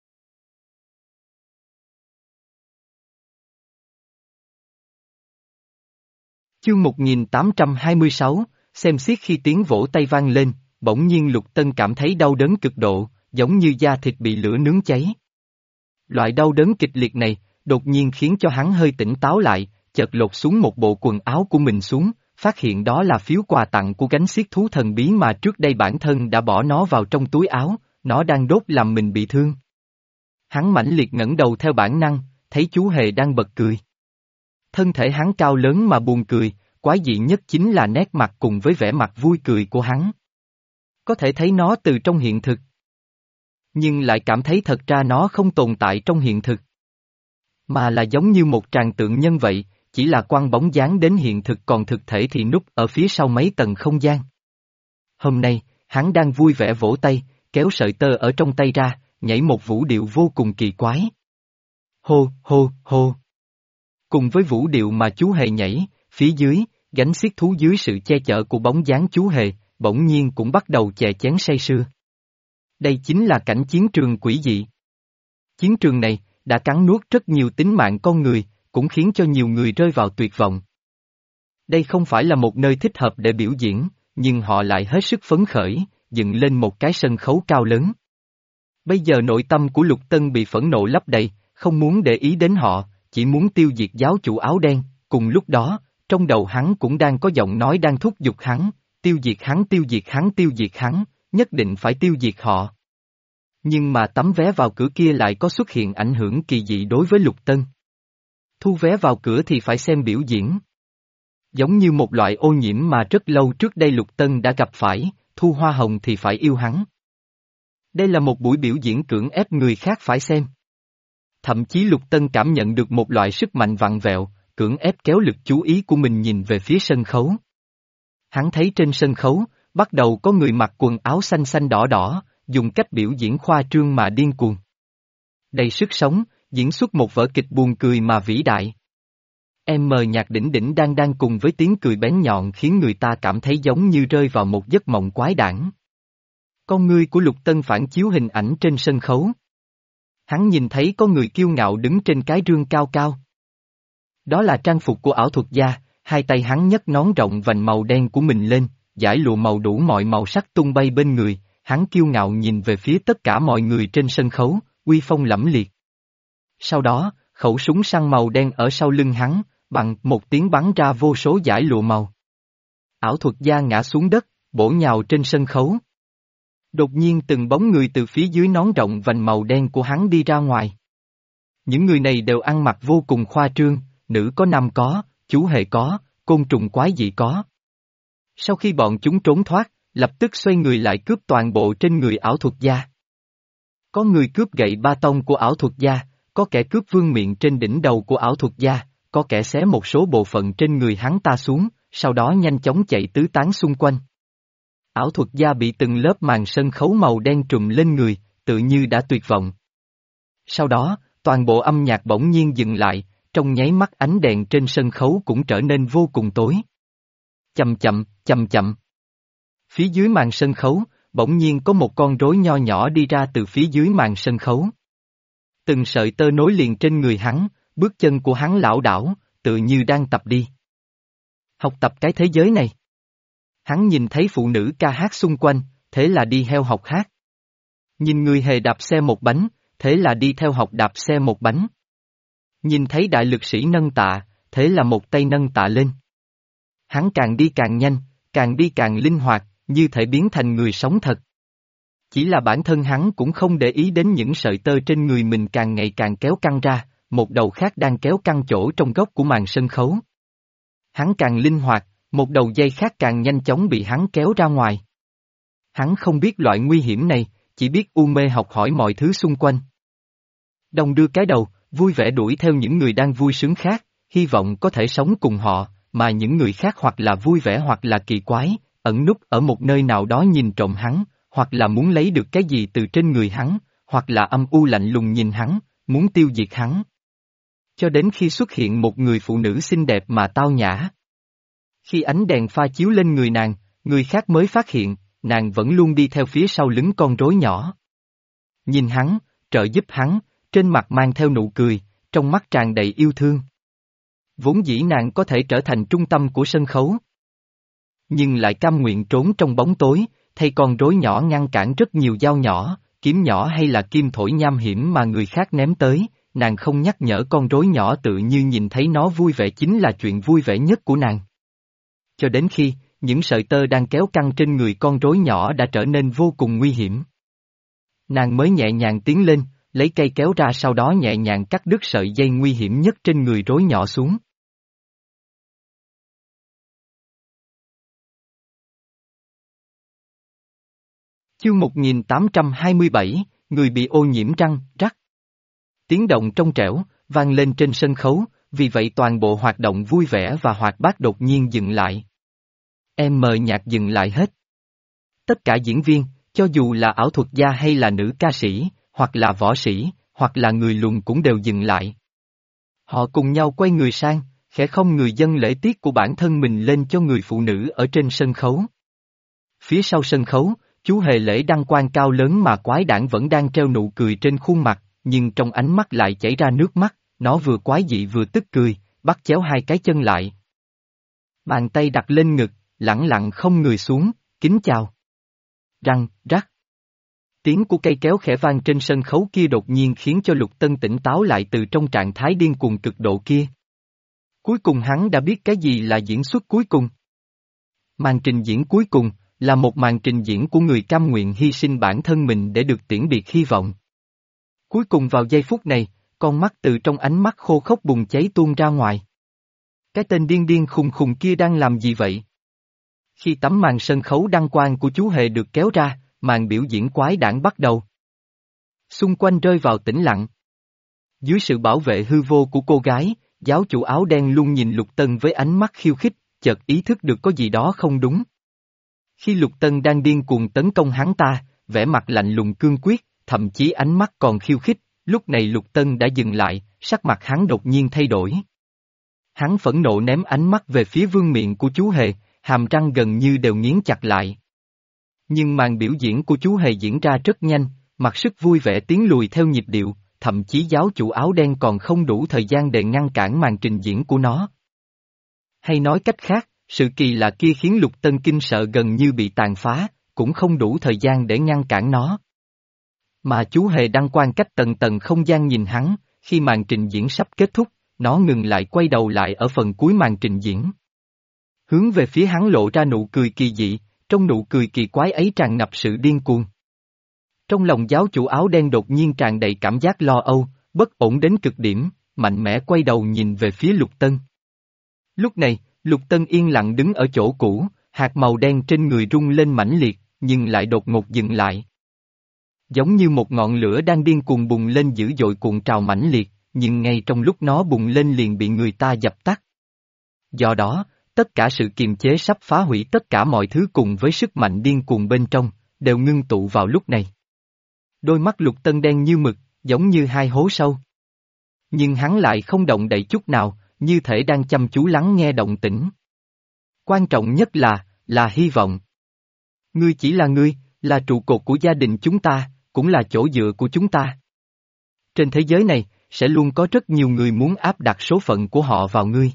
Chương một nghìn tám trăm hai mươi sáu, xem xiết khi tiếng vỗ tay vang lên, bỗng nhiên Lục Tân cảm thấy đau đớn cực độ, giống như da thịt bị lửa nướng cháy. Loại đau đớn kịch liệt này, đột nhiên khiến cho hắn hơi tỉnh táo lại, chợt lột xuống một bộ quần áo của mình xuống, phát hiện đó là phiếu quà tặng của gánh xiết thú thần bí mà trước đây bản thân đã bỏ nó vào trong túi áo, nó đang đốt làm mình bị thương. Hắn mãnh liệt ngẩng đầu theo bản năng, thấy chú hề đang bật cười. Thân thể hắn cao lớn mà buồn cười, quái dị nhất chính là nét mặt cùng với vẻ mặt vui cười của hắn. Có thể thấy nó từ trong hiện thực. Nhưng lại cảm thấy thật ra nó không tồn tại trong hiện thực. Mà là giống như một tràng tượng nhân vậy, chỉ là quăng bóng dáng đến hiện thực còn thực thể thì núp ở phía sau mấy tầng không gian. Hôm nay, hắn đang vui vẻ vỗ tay, kéo sợi tơ ở trong tay ra, nhảy một vũ điệu vô cùng kỳ quái. Hô, hô, hô. Cùng với vũ điệu mà chú hề nhảy, phía dưới, gánh xiết thú dưới sự che chở của bóng dáng chú hề, bỗng nhiên cũng bắt đầu chè chén say sưa. Đây chính là cảnh chiến trường quỷ dị. Chiến trường này, đã cắn nuốt rất nhiều tính mạng con người, cũng khiến cho nhiều người rơi vào tuyệt vọng. Đây không phải là một nơi thích hợp để biểu diễn, nhưng họ lại hết sức phấn khởi, dựng lên một cái sân khấu cao lớn. Bây giờ nội tâm của Lục Tân bị phẫn nộ lấp đầy, không muốn để ý đến họ, chỉ muốn tiêu diệt giáo chủ áo đen, cùng lúc đó, trong đầu hắn cũng đang có giọng nói đang thúc giục hắn, tiêu diệt hắn tiêu diệt hắn tiêu diệt hắn, nhất định phải tiêu diệt họ. Nhưng mà tấm vé vào cửa kia lại có xuất hiện ảnh hưởng kỳ dị đối với Lục Tân. Thu vé vào cửa thì phải xem biểu diễn. Giống như một loại ô nhiễm mà rất lâu trước đây Lục Tân đã gặp phải, thu hoa hồng thì phải yêu hắn. Đây là một buổi biểu diễn cưỡng ép người khác phải xem. Thậm chí Lục Tân cảm nhận được một loại sức mạnh vặn vẹo, cưỡng ép kéo lực chú ý của mình nhìn về phía sân khấu. Hắn thấy trên sân khấu, bắt đầu có người mặc quần áo xanh xanh đỏ đỏ, dùng cách biểu diễn khoa trương mà điên cuồng. Đầy sức sống, diễn xuất một vở kịch buồn cười mà vĩ đại. Em mờ nhạc đỉnh đỉnh đang đang cùng với tiếng cười bén nhọn khiến người ta cảm thấy giống như rơi vào một giấc mộng quái đản. Con ngươi của Lục Tân phản chiếu hình ảnh trên sân khấu. Hắn nhìn thấy có người kiêu ngạo đứng trên cái rương cao cao. Đó là trang phục của ảo thuật gia, hai tay hắn nhấc nón rộng vành màu đen của mình lên, dải lụa màu đủ mọi màu sắc tung bay bên người, hắn kiêu ngạo nhìn về phía tất cả mọi người trên sân khấu, uy phong lẫm liệt. Sau đó, khẩu súng săn màu đen ở sau lưng hắn, bằng một tiếng bắn ra vô số dải lụa màu. Ảo thuật gia ngã xuống đất, bổ nhào trên sân khấu. Đột nhiên từng bóng người từ phía dưới nón rộng vành màu đen của hắn đi ra ngoài. Những người này đều ăn mặc vô cùng khoa trương, nữ có nam có, chú hề có, côn trùng quái dị có. Sau khi bọn chúng trốn thoát, lập tức xoay người lại cướp toàn bộ trên người ảo thuật gia. Có người cướp gậy ba tông của ảo thuật gia, có kẻ cướp vương miện trên đỉnh đầu của ảo thuật gia, có kẻ xé một số bộ phận trên người hắn ta xuống, sau đó nhanh chóng chạy tứ tán xung quanh. Ảo thuật gia bị từng lớp màn sân khấu màu đen trùm lên người, tự như đã tuyệt vọng. Sau đó, toàn bộ âm nhạc bỗng nhiên dừng lại, trong nháy mắt ánh đèn trên sân khấu cũng trở nên vô cùng tối. Chậm chậm, chậm chậm. Phía dưới màn sân khấu, bỗng nhiên có một con rối nho nhỏ đi ra từ phía dưới màn sân khấu. Từng sợi tơ nối liền trên người hắn, bước chân của hắn lảo đảo, tự như đang tập đi. Học tập cái thế giới này. Hắn nhìn thấy phụ nữ ca hát xung quanh, thế là đi theo học hát. Nhìn người hề đạp xe một bánh, thế là đi theo học đạp xe một bánh. Nhìn thấy đại lực sĩ nâng tạ, thế là một tay nâng tạ lên. Hắn càng đi càng nhanh, càng đi càng linh hoạt, như thể biến thành người sống thật. Chỉ là bản thân hắn cũng không để ý đến những sợi tơ trên người mình càng ngày càng kéo căng ra, một đầu khác đang kéo căng chỗ trong góc của màn sân khấu. Hắn càng linh hoạt, một đầu dây khác càng nhanh chóng bị hắn kéo ra ngoài. Hắn không biết loại nguy hiểm này, chỉ biết u mê học hỏi mọi thứ xung quanh. Đồng đưa cái đầu, vui vẻ đuổi theo những người đang vui sướng khác, hy vọng có thể sống cùng họ, mà những người khác hoặc là vui vẻ hoặc là kỳ quái, ẩn núp ở một nơi nào đó nhìn trộm hắn, hoặc là muốn lấy được cái gì từ trên người hắn, hoặc là âm u lạnh lùng nhìn hắn, muốn tiêu diệt hắn. Cho đến khi xuất hiện một người phụ nữ xinh đẹp mà tao nhã. Khi ánh đèn pha chiếu lên người nàng, người khác mới phát hiện, nàng vẫn luôn đi theo phía sau lưng con rối nhỏ. Nhìn hắn, trợ giúp hắn, trên mặt mang theo nụ cười, trong mắt tràn đầy yêu thương. Vốn dĩ nàng có thể trở thành trung tâm của sân khấu. Nhưng lại cam nguyện trốn trong bóng tối, thay con rối nhỏ ngăn cản rất nhiều dao nhỏ, kiếm nhỏ hay là kim thổi nham hiểm mà người khác ném tới, nàng không nhắc nhở con rối nhỏ tự như nhìn thấy nó vui vẻ chính là chuyện vui vẻ nhất của nàng. Cho đến khi, những sợi tơ đang kéo căng trên người con rối nhỏ đã trở nên vô cùng nguy hiểm. Nàng mới nhẹ nhàng tiến lên, lấy cây kéo ra sau đó nhẹ nhàng cắt đứt sợi dây nguy hiểm nhất trên người rối nhỏ xuống. Chương một nghìn tám trăm hai mươi bảy, người bị ô nhiễm răng, rắc. Tiếng động trong trẻo, vang lên trên sân khấu, vì vậy toàn bộ hoạt động vui vẻ và hoạt bát đột nhiên dừng lại. Em mờ nhạc dừng lại hết. Tất cả diễn viên, cho dù là ảo thuật gia hay là nữ ca sĩ, hoặc là võ sĩ, hoặc là người lùn cũng đều dừng lại. Họ cùng nhau quay người sang, khẽ không người dâng lễ tiết của bản thân mình lên cho người phụ nữ ở trên sân khấu. Phía sau sân khấu, chú hề lễ đăng quang cao lớn mà quái đản vẫn đang treo nụ cười trên khuôn mặt, nhưng trong ánh mắt lại chảy ra nước mắt, nó vừa quái dị vừa tức cười, bắt chéo hai cái chân lại. Bàn tay đặt lên ngực, lẳng lặng không người xuống, kính chào. Răng, rắc. Tiếng của cây kéo khẽ vang trên sân khấu kia đột nhiên khiến cho Lục Tân tỉnh táo lại từ trong trạng thái điên cuồng cực độ kia. Cuối cùng hắn đã biết cái gì là diễn xuất cuối cùng. Màn trình diễn cuối cùng, là một màn trình diễn của người cam nguyện hy sinh bản thân mình để được tiễn biệt hy vọng. Cuối cùng vào giây phút này, con mắt từ trong ánh mắt khô khốc bùng cháy tuôn ra ngoài. Cái tên điên điên khùng khùng kia đang làm gì vậy? Khi tấm màn sân khấu đăng quang của chú hề được kéo ra, màn biểu diễn quái đản bắt đầu. Xung quanh rơi vào tĩnh lặng. Dưới sự bảo vệ hư vô của cô gái, giáo chủ áo đen luôn nhìn Lục Tân với ánh mắt khiêu khích, chợt ý thức được có gì đó không đúng. Khi Lục Tân đang điên cuồng tấn công hắn ta, vẻ mặt lạnh lùng cương quyết, thậm chí ánh mắt còn khiêu khích, lúc này Lục Tân đã dừng lại, sắc mặt hắn đột nhiên thay đổi. Hắn phẫn nộ ném ánh mắt về phía vương miện của chú hề, hàm răng gần như đều nghiến chặt lại. Nhưng màn biểu diễn của chú hề diễn ra rất nhanh, mặc sức vui vẻ tiến lùi theo nhịp điệu, thậm chí giáo chủ áo đen còn không đủ thời gian để ngăn cản màn trình diễn của nó. Hay nói cách khác, sự kỳ lạ kia khiến Lục Tân kinh sợ gần như bị tàn phá, cũng không đủ thời gian để ngăn cản nó. Mà chú hề đang quan cách tầng tầng không gian nhìn hắn, khi màn trình diễn sắp kết thúc, nó ngừng lại quay đầu lại ở phần cuối màn trình diễn. Hướng về phía hắn lộ ra nụ cười kỳ dị, trong nụ cười kỳ quái ấy tràn ngập sự điên cuồng. Trong lòng giáo chủ áo đen đột nhiên tràn đầy cảm giác lo âu, bất ổn đến cực điểm, mạnh mẽ quay đầu nhìn về phía Lục Tân. Lúc này, Lục Tân yên lặng đứng ở chỗ cũ, hạt màu đen trên người rung lên mãnh liệt, nhưng lại đột ngột dừng lại. Giống như một ngọn lửa đang điên cuồng bùng lên dữ dội cuộn trào mãnh liệt, nhưng ngay trong lúc nó bùng lên liền bị người ta dập tắt. Do đó, tất cả sự kiềm chế sắp phá hủy tất cả mọi thứ cùng với sức mạnh điên cuồng bên trong, đều ngưng tụ vào lúc này. Đôi mắt Lục Tân đen như mực, giống như hai hố sâu. Nhưng hắn lại không động đậy chút nào, như thể đang chăm chú lắng nghe động tĩnh. Quan trọng nhất là, là hy vọng. Ngươi chỉ là ngươi, là trụ cột của gia đình chúng ta, cũng là chỗ dựa của chúng ta. Trên thế giới này, sẽ luôn có rất nhiều người muốn áp đặt số phận của họ vào ngươi.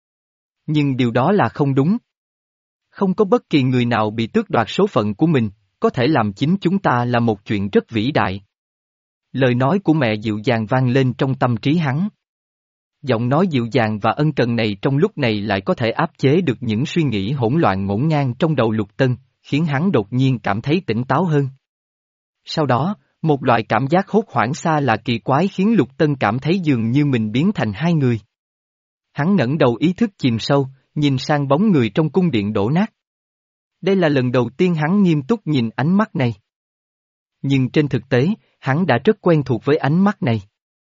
Nhưng điều đó là không đúng. Không có bất kỳ người nào bị tước đoạt số phận của mình, có thể làm chính chúng ta là một chuyện rất vĩ đại. Lời nói của mẹ dịu dàng vang lên trong tâm trí hắn. Giọng nói dịu dàng và ân cần này trong lúc này lại có thể áp chế được những suy nghĩ hỗn loạn ngổn ngang trong đầu Lục Tân, khiến hắn đột nhiên cảm thấy tỉnh táo hơn. Sau đó, một loại cảm giác hốt hoảng xa lạ kỳ quái khiến Lục Tân cảm thấy dường như mình biến thành hai người. Hắn ngẩng đầu ý thức chìm sâu, nhìn sang bóng người trong cung điện đổ nát. Đây là lần đầu tiên hắn nghiêm túc nhìn ánh mắt này. Nhưng trên thực tế, hắn đã rất quen thuộc với ánh mắt này.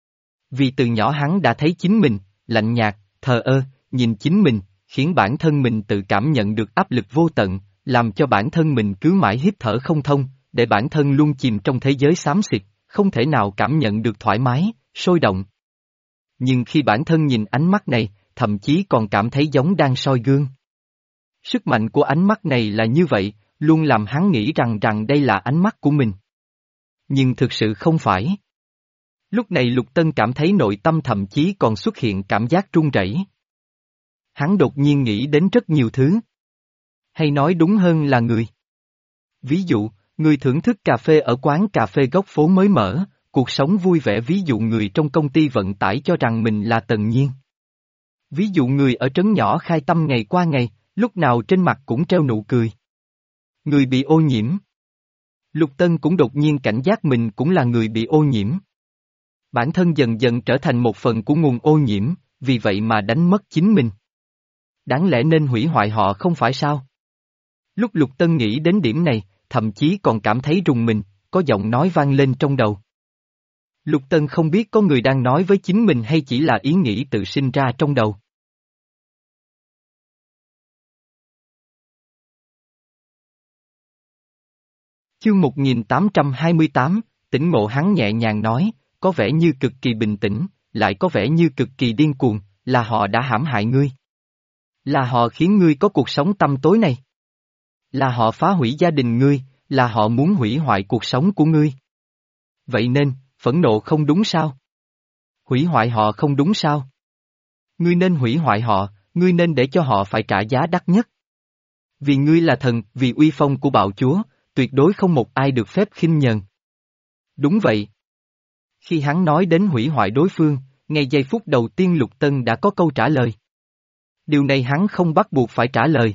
Vì từ nhỏ hắn đã thấy chính mình, lạnh nhạt, thờ ơ, nhìn chính mình, khiến bản thân mình tự cảm nhận được áp lực vô tận, làm cho bản thân mình cứ mãi hít thở không thông, để bản thân luôn chìm trong thế giới xám xịt, không thể nào cảm nhận được thoải mái, sôi động. Nhưng khi bản thân nhìn ánh mắt này, thậm chí còn cảm thấy giống đang soi gương. Sức mạnh của ánh mắt này là như vậy, luôn làm hắn nghĩ rằng rằng đây là ánh mắt của mình. Nhưng thực sự không phải. Lúc này Lục Tân cảm thấy nội tâm thậm chí còn xuất hiện cảm giác run rẩy. Hắn đột nhiên nghĩ đến rất nhiều thứ. Hay nói đúng hơn là người. Ví dụ, người thưởng thức cà phê ở quán cà phê góc phố mới mở, cuộc sống vui vẻ, ví dụ người trong công ty vận tải cho rằng mình là Tần Nhiên. Ví dụ người ở trấn nhỏ khai tâm ngày qua ngày, lúc nào trên mặt cũng treo nụ cười. Người bị ô nhiễm. Lục Tân cũng đột nhiên cảnh giác mình cũng là người bị ô nhiễm. Bản thân dần dần trở thành một phần của nguồn ô nhiễm, vì vậy mà đánh mất chính mình. Đáng lẽ nên hủy hoại họ không phải sao? Lúc Lục Tân nghĩ đến điểm này, thậm chí còn cảm thấy rùng mình, có giọng nói vang lên trong đầu. Lục Tân không biết có người đang nói với chính mình hay chỉ là ý nghĩ tự sinh ra trong đầu. Chương một nghìn tám trăm hai mươi tám, tỉnh ngộ. Hắn nhẹ nhàng nói, có vẻ như cực kỳ bình tĩnh, lại có vẻ như cực kỳ điên cuồng, là họ đã hãm hại ngươi. Là họ khiến ngươi có cuộc sống tăm tối này. Là họ phá hủy gia đình ngươi, là họ muốn hủy hoại cuộc sống của ngươi. Vậy nên, phẫn nộ không đúng sao? Hủy hoại họ không đúng sao? Ngươi nên hủy hoại họ, ngươi nên để cho họ phải trả giá đắt nhất. Vì ngươi là thần, vì uy phong của bạo chúa, tuyệt đối không một ai được phép khinh nhờn. Đúng vậy. Khi hắn nói đến hủy hoại đối phương, ngay giây phút đầu tiên Lục Tân đã có câu trả lời. Điều này hắn không bắt buộc phải trả lời.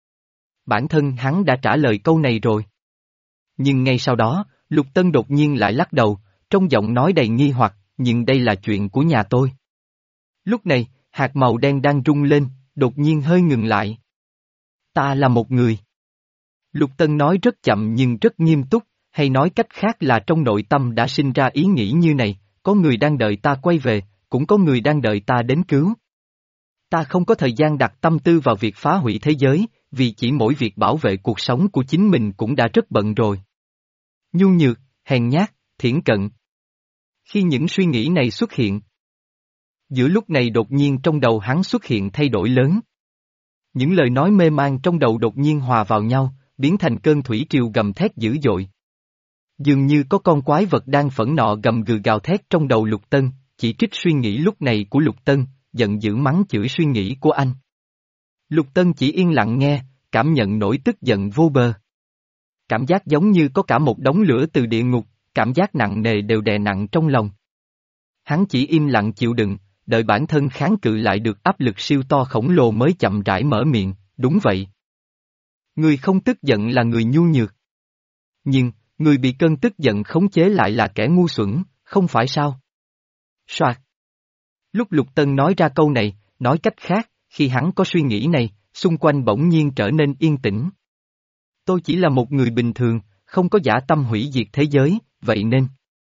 Bản thân hắn đã trả lời câu này rồi. Nhưng ngay sau đó, Lục Tân đột nhiên lại lắc đầu, trong giọng nói đầy nghi hoặc, nhưng đây là chuyện của nhà tôi. Lúc này, hạt màu đen đang rung lên, đột nhiên hơi ngừng lại. Ta là một người. Lục Tân nói rất chậm nhưng rất nghiêm túc, hay nói cách khác là trong nội tâm đã sinh ra ý nghĩ như này, có người đang đợi ta quay về, cũng có người đang đợi ta đến cứu. Ta không có thời gian đặt tâm tư vào việc phá hủy thế giới, vì chỉ mỗi việc bảo vệ cuộc sống của chính mình cũng đã rất bận rồi. Nhu nhược, hèn nhát, thiển cận. Khi những suy nghĩ này xuất hiện, giữa lúc này đột nhiên trong đầu hắn xuất hiện thay đổi lớn. Những lời nói mê man trong đầu đột nhiên hòa vào nhau, biến thành cơn thủy triều gầm thét dữ dội. Dường như có con quái vật đang phẫn nộ gầm gừ gào thét trong đầu Lục Tân, chỉ trích suy nghĩ lúc này của Lục Tân, giận dữ mắng chửi suy nghĩ của anh. Lục Tân chỉ yên lặng nghe, cảm nhận nỗi tức giận vô bờ. Cảm giác giống như có cả một đống lửa từ địa ngục, cảm giác nặng nề đều đè nặng trong lòng. Hắn chỉ im lặng chịu đựng, đợi bản thân kháng cự lại được áp lực siêu to khổng lồ mới chậm rãi mở miệng, đúng vậy. Người không tức giận là người nhu nhược. Nhưng, người bị cơn tức giận khống chế lại là kẻ ngu xuẩn, không phải sao? Soạt. Lúc Lục Tân nói ra câu này, nói cách khác, khi hắn có suy nghĩ này, xung quanh bỗng nhiên trở nên yên tĩnh. Tôi chỉ là một người bình thường, không có dã tâm hủy diệt thế giới, vậy nên.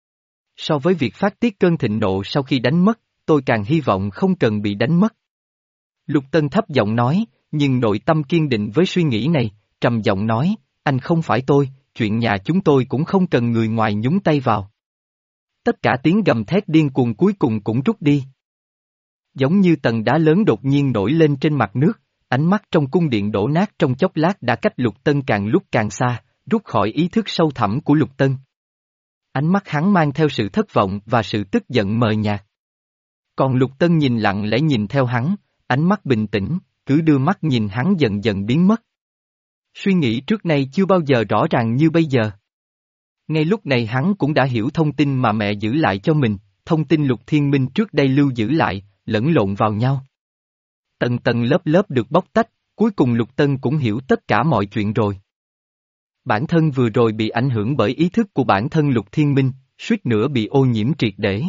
So với việc phát tiết cơn thịnh nộ sau khi đánh mất, tôi càng hy vọng không cần bị đánh mất. Lục Tân thấp giọng nói, nhưng nội tâm kiên định với suy nghĩ này, trầm giọng nói, anh không phải tôi, chuyện nhà chúng tôi cũng không cần người ngoài nhúng tay vào. Tất cả tiếng gầm thét điên cuồng cuối cùng cũng rút đi. Giống như tầng đá lớn đột nhiên nổi lên trên mặt nước, ánh mắt trong cung điện đổ nát trong chốc lát đã cách Lục Tân càng lúc càng xa, rút khỏi ý thức sâu thẳm của Lục Tân. Ánh mắt hắn mang theo sự thất vọng và sự tức giận mờ nhạt. Còn Lục Tân nhìn lặng lẽ nhìn theo hắn, ánh mắt bình tĩnh, cứ đưa mắt nhìn hắn dần dần biến mất. Suy nghĩ trước nay chưa bao giờ rõ ràng như bây giờ. Ngay lúc này hắn cũng đã hiểu thông tin mà mẹ giữ lại cho mình, thông tin Lục Thiên Minh trước đây lưu giữ lại, lẫn lộn vào nhau. Tầng tầng lớp lớp được bóc tách, cuối cùng Lục Tân cũng hiểu tất cả mọi chuyện rồi. Bản thân vừa rồi bị ảnh hưởng bởi ý thức của bản thân Lục Thiên Minh, suýt nữa bị ô nhiễm triệt để.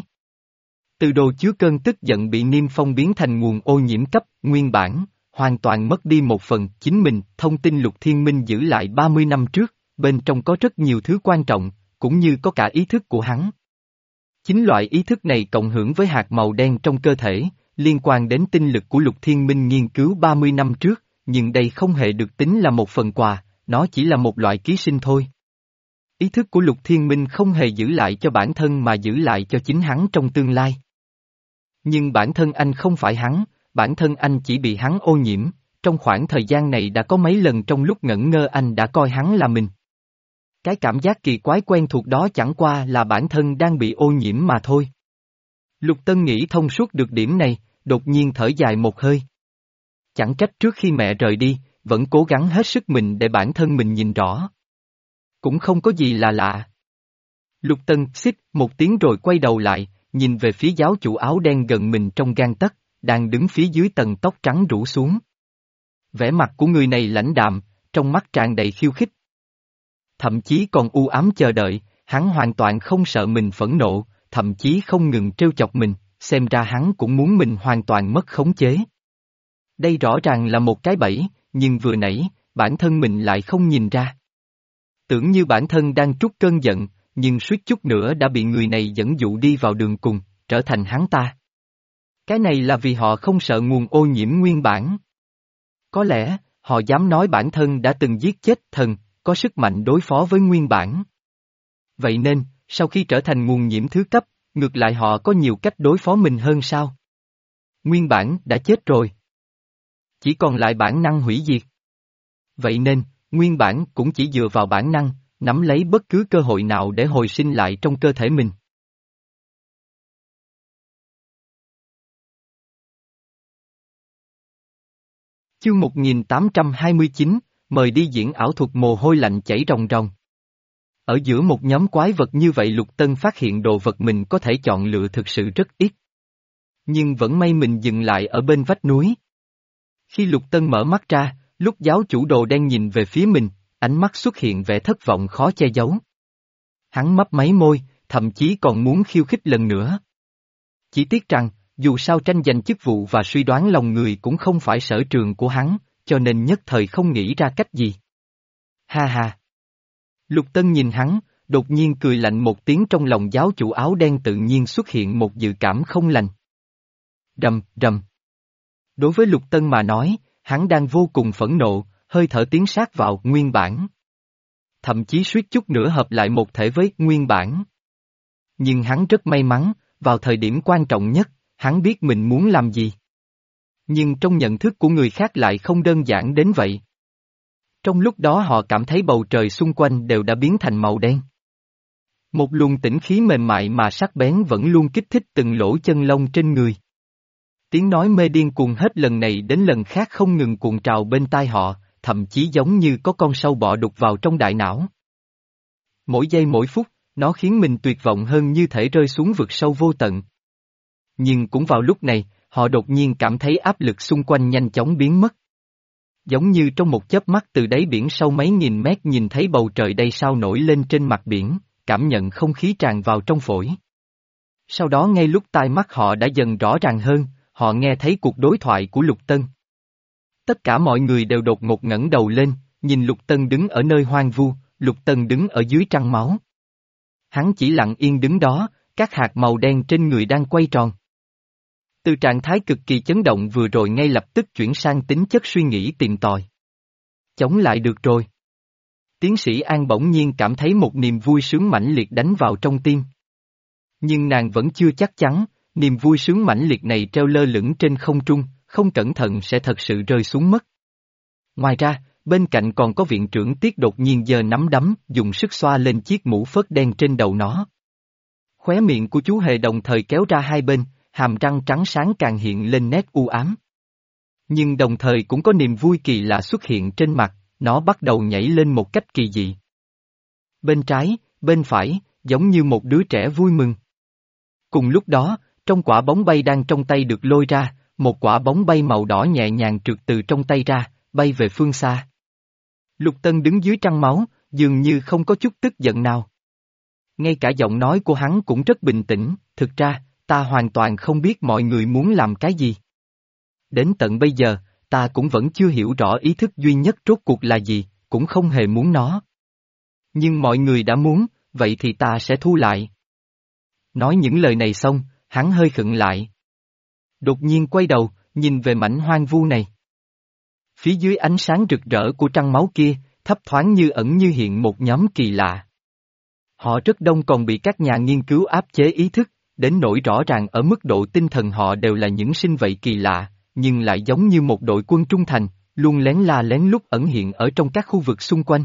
Từ đồ chứa cơn tức giận bị Niêm Phong biến thành nguồn ô nhiễm cấp, nguyên bản, hoàn toàn mất đi một phần chính mình, thông tin Lục Thiên Minh giữ lại ba mươi năm trước, bên trong có rất nhiều thứ quan trọng, cũng như có cả ý thức của hắn. Chính loại ý thức này cộng hưởng với hạt màu đen trong cơ thể, liên quan đến tinh lực của Lục Thiên Minh nghiên cứu ba mươi năm trước, nhưng đây không hề được tính là một phần quà, nó chỉ là một loại ký sinh thôi. Ý thức của Lục Thiên Minh không hề giữ lại cho bản thân mà giữ lại cho chính hắn trong tương lai. Nhưng bản thân anh không phải hắn, bản thân anh chỉ bị hắn ô nhiễm, trong khoảng thời gian này đã có mấy lần trong lúc ngẩn ngơ anh đã coi hắn là mình. Cái cảm giác kỳ quái quen thuộc đó chẳng qua là bản thân đang bị ô nhiễm mà thôi. Lục Tân nghĩ thông suốt được điểm này, đột nhiên thở dài một hơi. Chẳng trách trước khi mẹ rời đi, vẫn cố gắng hết sức mình để bản thân mình nhìn rõ. Cũng không có gì là lạ. Lục Tân xích một tiếng rồi quay đầu lại, nhìn về phía giáo chủ áo đen gần mình trong gang tấc, đang đứng phía dưới tầng tóc trắng rủ xuống. Vẻ mặt của người này lãnh đạm, trong mắt tràn đầy khiêu khích. Thậm chí còn u ám chờ đợi, hắn hoàn toàn không sợ mình phẫn nộ, thậm chí không ngừng trêu chọc mình, xem ra hắn cũng muốn mình hoàn toàn mất khống chế. Đây rõ ràng là một cái bẫy, nhưng vừa nãy, bản thân mình lại không nhìn ra. Tưởng như bản thân đang trút cơn giận, nhưng suýt chút nữa đã bị người này dẫn dụ đi vào đường cùng, trở thành hắn ta. Cái này là vì họ không sợ nguồn ô nhiễm nguyên bản. Có lẽ, họ dám nói bản thân đã từng giết chết thần, có sức mạnh đối phó với nguyên bản. Vậy nên, sau khi trở thành nguồn nhiễm thứ cấp, ngược lại họ có nhiều cách đối phó mình hơn sao? Nguyên bản đã chết rồi. Chỉ còn lại bản năng hủy diệt. Vậy nên, nguyên bản cũng chỉ dựa vào bản năng, nắm lấy bất cứ cơ hội nào để hồi sinh lại trong cơ thể mình. Chương một nghìn tám trăm hai mươi chín, mời đi diễn ảo thuật mồ hôi lạnh chảy ròng ròng. Ở giữa một nhóm quái vật như vậy Lục Tân phát hiện đồ vật mình có thể chọn lựa thực sự rất ít. Nhưng vẫn may mình dừng lại ở bên vách núi. Khi Lục Tân mở mắt ra, lúc giáo chủ đồ đen nhìn về phía mình, ánh mắt xuất hiện vẻ thất vọng khó che giấu. Hắn mấp máy môi, thậm chí còn muốn khiêu khích lần nữa. Chỉ tiếc rằng, dù sao tranh giành chức vụ và suy đoán lòng người cũng không phải sở trường của hắn, cho nên nhất thời không nghĩ ra cách gì. Ha ha! Lục Tân nhìn hắn, đột nhiên cười lạnh một tiếng trong lòng giáo chủ áo đen tự nhiên xuất hiện một dự cảm không lành. Rầm, rầm. Đối với Lục Tân mà nói, hắn đang vô cùng phẫn nộ, hơi thở tiến sát vào nguyên bản. Thậm chí suýt chút nữa hợp lại một thể với nguyên bản. Nhưng hắn rất may mắn, vào thời điểm quan trọng nhất, hắn biết mình muốn làm gì. Nhưng trong nhận thức của người khác lại không đơn giản đến vậy. Trong lúc đó họ cảm thấy bầu trời xung quanh đều đã biến thành màu đen. Một luồng tĩnh khí mềm mại mà sắc bén vẫn luôn kích thích từng lỗ chân lông trên người. Tiếng nói mê điên cuồng hết lần này đến lần khác không ngừng cuộn trào bên tai họ, thậm chí giống như có con sâu bọ đục vào trong đại não. Mỗi giây mỗi phút, nó khiến mình tuyệt vọng hơn như thể rơi xuống vực sâu vô tận. Nhưng cũng vào lúc này, họ đột nhiên cảm thấy áp lực xung quanh nhanh chóng biến mất. Giống như trong một chớp mắt từ đáy biển sâu mấy nghìn mét nhìn thấy bầu trời đầy sao nổi lên trên mặt biển, cảm nhận không khí tràn vào trong phổi. Sau đó ngay lúc tai mắt họ đã dần rõ ràng hơn, họ nghe thấy cuộc đối thoại của Lục Tân. Tất cả mọi người đều đột ngột ngẩng đầu lên, nhìn Lục Tân đứng ở nơi hoang vu, Lục Tân đứng ở dưới trăng máu. Hắn chỉ lặng yên đứng đó, các hạt màu đen trên người đang quay tròn. Từ trạng thái cực kỳ chấn động vừa rồi ngay lập tức chuyển sang tính chất suy nghĩ tìm tòi. Chống lại được rồi. Tiến sĩ An bỗng nhiên cảm thấy một niềm vui sướng mãnh liệt đánh vào trong tim. Nhưng nàng vẫn chưa chắc chắn, niềm vui sướng mãnh liệt này treo lơ lửng trên không trung, không cẩn thận sẽ thật sự rơi xuống mất. Ngoài ra, bên cạnh còn có viện trưởng Tiết đột nhiên giơ nắm đấm, dùng sức xoa lên chiếc mũ phớt đen trên đầu nó. Khóe miệng của chú hề đồng thời kéo ra hai bên, hàm răng trắng sáng càng hiện lên nét u ám. Nhưng đồng thời cũng có niềm vui kỳ lạ xuất hiện trên mặt, nó bắt đầu nhảy lên một cách kỳ dị. Bên trái, bên phải, giống như một đứa trẻ vui mừng. Cùng lúc đó, trong quả bóng bay đang trong tay được lôi ra, một quả bóng bay màu đỏ nhẹ nhàng trượt từ trong tay ra, bay về phương xa. Lục Tân đứng dưới trăng máu, dường như không có chút tức giận nào. Ngay cả giọng nói của hắn cũng rất bình tĩnh, thực ra, ta hoàn toàn không biết mọi người muốn làm cái gì. Đến tận bây giờ, ta cũng vẫn chưa hiểu rõ ý thức duy nhất rốt cuộc là gì, cũng không hề muốn nó. Nhưng mọi người đã muốn, vậy thì ta sẽ thu lại. Nói những lời này xong, hắn hơi khựng lại. Đột nhiên quay đầu, nhìn về mảnh hoang vu này. Phía dưới ánh sáng rực rỡ của trăng máu kia, thấp thoáng như ẩn như hiện một nhóm kỳ lạ. Họ rất đông còn bị các nhà nghiên cứu áp chế ý thức, đến nỗi rõ ràng ở mức độ tinh thần họ đều là những sinh vật kỳ lạ, nhưng lại giống như một đội quân trung thành, luôn lén la lén lút ẩn hiện ở trong các khu vực xung quanh.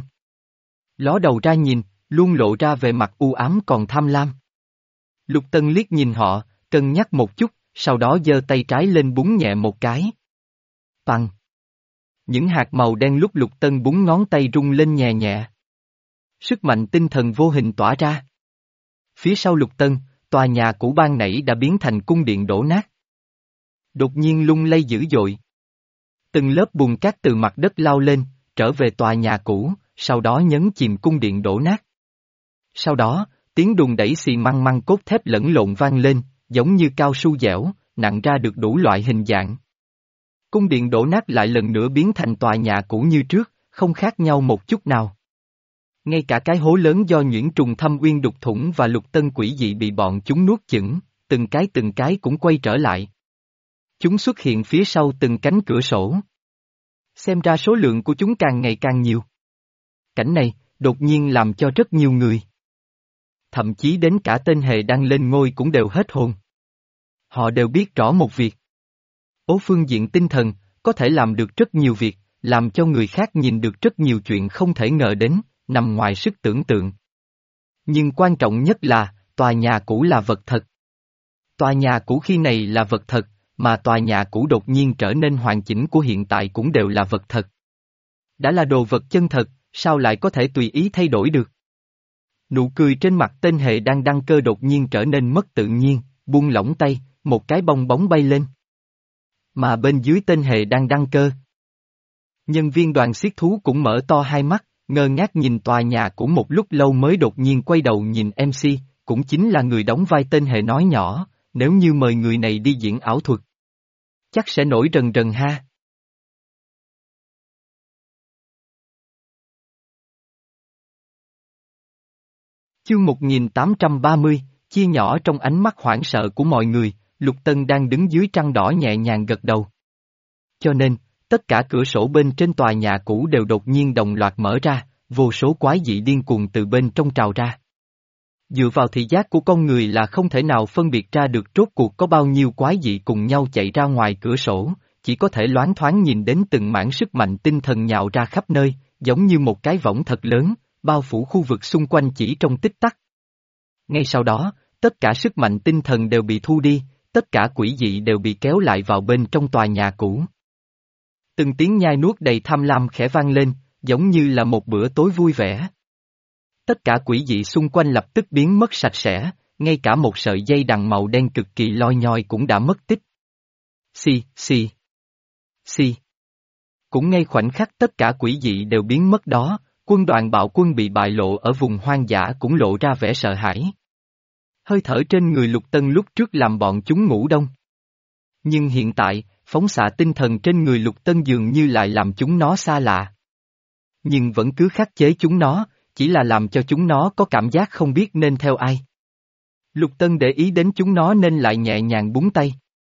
Ló đầu ra nhìn, luôn lộ ra về mặt u ám còn tham lam. Lục Tân liếc nhìn họ, cân nhắc một chút, sau đó giơ tay trái lên búng nhẹ một cái. Bằng. Những hạt màu đen lúc Lục Tân búng ngón tay rung lên nhẹ nhẹ. Sức mạnh tinh thần vô hình tỏa ra. Phía sau Lục Tân, tòa nhà cũ ban nãy đã biến thành cung điện đổ nát. Đột nhiên lung lay dữ dội. Từng lớp bùn cát từ mặt đất lao lên, trở về tòa nhà cũ, sau đó nhấn chìm cung điện đổ nát. Sau đó, tiếng đùng đẩy xì măng măng cốt thép lẫn lộn vang lên, giống như cao su dẻo, nặng ra được đủ loại hình dạng. Cung điện đổ nát lại lần nữa biến thành tòa nhà cũ như trước, không khác nhau một chút nào. Ngay cả cái hố lớn do nhuyễn trùng thâm uyên đục thủng và Lục Tân quỷ dị bị bọn chúng nuốt chửng, từng cái từng cái cũng quay trở lại. Chúng xuất hiện phía sau từng cánh cửa sổ. Xem ra số lượng của chúng càng ngày càng nhiều. Cảnh này, đột nhiên làm cho rất nhiều người. Thậm chí đến cả tên hề đang lên ngôi cũng đều hết hồn. Họ đều biết rõ một việc. Ố phương diện tinh thần, có thể làm được rất nhiều việc, làm cho người khác nhìn được rất nhiều chuyện không thể ngờ đến, nằm ngoài sức tưởng tượng. Nhưng quan trọng nhất là, tòa nhà cũ là vật thật. Tòa nhà cũ khi này là vật thật, mà tòa nhà cũ đột nhiên trở nên hoàn chỉnh của hiện tại cũng đều là vật thật. Đã là đồ vật chân thật, sao lại có thể tùy ý thay đổi được? Nụ cười trên mặt tên hề đang đăng cơ đột nhiên trở nên mất tự nhiên, buông lỏng tay, một cái bong bóng bay lên. Mà bên dưới tên hề đang đăng cơ. Nhân viên đoàn xiết thú cũng mở to hai mắt, ngơ ngác nhìn tòa nhà của một lúc lâu mới đột nhiên quay đầu nhìn em xê, cũng chính là người đóng vai tên hề nói nhỏ, nếu như mời người này đi diễn ảo thuật. Chắc sẽ nổi rần rần ha. Chương một nghìn tám trăm ba mươi, chia nhỏ trong ánh mắt hoảng sợ của mọi người, Lục Tân đang đứng dưới trăng đỏ nhẹ nhàng gật đầu. Cho nên, tất cả cửa sổ bên trên tòa nhà cũ đều đột nhiên đồng loạt mở ra, vô số quái dị điên cuồng từ bên trong trào ra. Dựa vào thị giác của con người là không thể nào phân biệt ra được rốt cuộc có bao nhiêu quái dị cùng nhau chạy ra ngoài cửa sổ, chỉ có thể loáng thoáng nhìn đến từng mảng sức mạnh tinh thần nhạo ra khắp nơi, giống như một cái võng thật lớn, bao phủ khu vực xung quanh chỉ trong tích tắc. Ngay sau đó, tất cả sức mạnh tinh thần đều bị thu đi, tất cả quỷ dị đều bị kéo lại vào bên trong tòa nhà cũ. Từng tiếng nhai nuốt đầy tham lam khẽ vang lên, giống như là một bữa tối vui vẻ. Tất cả quỷ dị xung quanh lập tức biến mất sạch sẽ, ngay cả một sợi dây đằng màu đen cực kỳ loi nhoi cũng đã mất tích. Xì, xì, xì. Cũng ngay khoảnh khắc tất cả quỷ dị đều biến mất đó, quân đoàn bạo quân bị bại lộ ở vùng hoang dã cũng lộ ra vẻ sợ hãi. Hơi thở trên người Lục Tân lúc trước làm bọn chúng ngủ đông. Nhưng hiện tại, phóng xạ tinh thần trên người Lục Tân dường như lại làm chúng nó xa lạ. Nhưng vẫn cứ khắc chế chúng nó, chỉ là làm cho chúng nó có cảm giác không biết nên theo ai. Lục Tân để ý đến chúng nó nên lại nhẹ nhàng búng tay.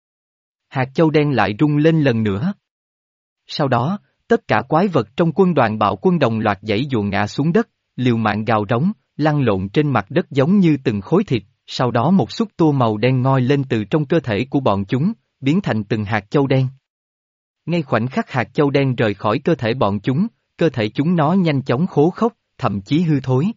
Hạt châu đen lại rung lên lần nữa. Sau đó, tất cả quái vật trong quân đoàn bạo quân đồng loạt giãy giụa ngã xuống đất, liều mạng gào rống, lăn lộn trên mặt đất giống như từng khối thịt, sau đó một xúc tua màu đen ngoi lên từ trong cơ thể của bọn chúng, biến thành từng hạt châu đen. Ngay khoảnh khắc hạt châu đen rời khỏi cơ thể bọn chúng, cơ thể chúng nó nhanh chóng khô khốc, thậm chí hư thối.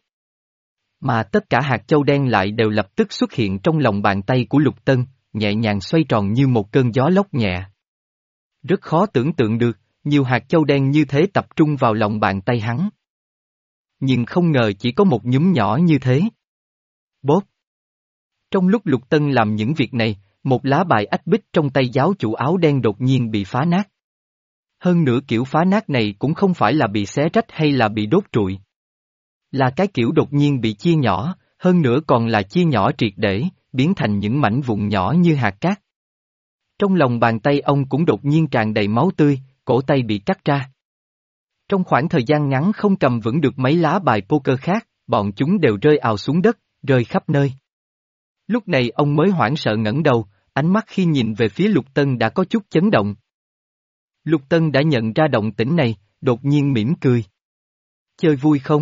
Mà tất cả hạt châu đen lại đều lập tức xuất hiện trong lòng bàn tay của Lục Tân, nhẹ nhàng xoay tròn như một cơn gió lốc nhẹ. Rất khó tưởng tượng được, nhiều hạt châu đen như thế tập trung vào lòng bàn tay hắn. Nhưng không ngờ chỉ có một nhúm nhỏ như thế. Bốp! Trong lúc Lục Tân làm những việc này, một lá bài ách bích trong tay giáo chủ áo đen đột nhiên bị phá nát. Hơn nữa kiểu phá nát này cũng không phải là bị xé rách hay là bị đốt trụi. Là cái kiểu đột nhiên bị chia nhỏ, hơn nữa còn là chia nhỏ triệt để, biến thành những mảnh vụn nhỏ như hạt cát. Trong lòng bàn tay ông cũng đột nhiên tràn đầy máu tươi, cổ tay bị cắt ra. Trong khoảng thời gian ngắn không cầm vững được mấy lá bài poker khác, bọn chúng đều rơi ào xuống đất, rơi khắp nơi. Lúc này ông mới hoảng sợ ngẩng đầu, ánh mắt khi nhìn về phía Lục Tân đã có chút chấn động. Lục Tân đã nhận ra động tĩnh này, đột nhiên mỉm cười. Chơi vui không?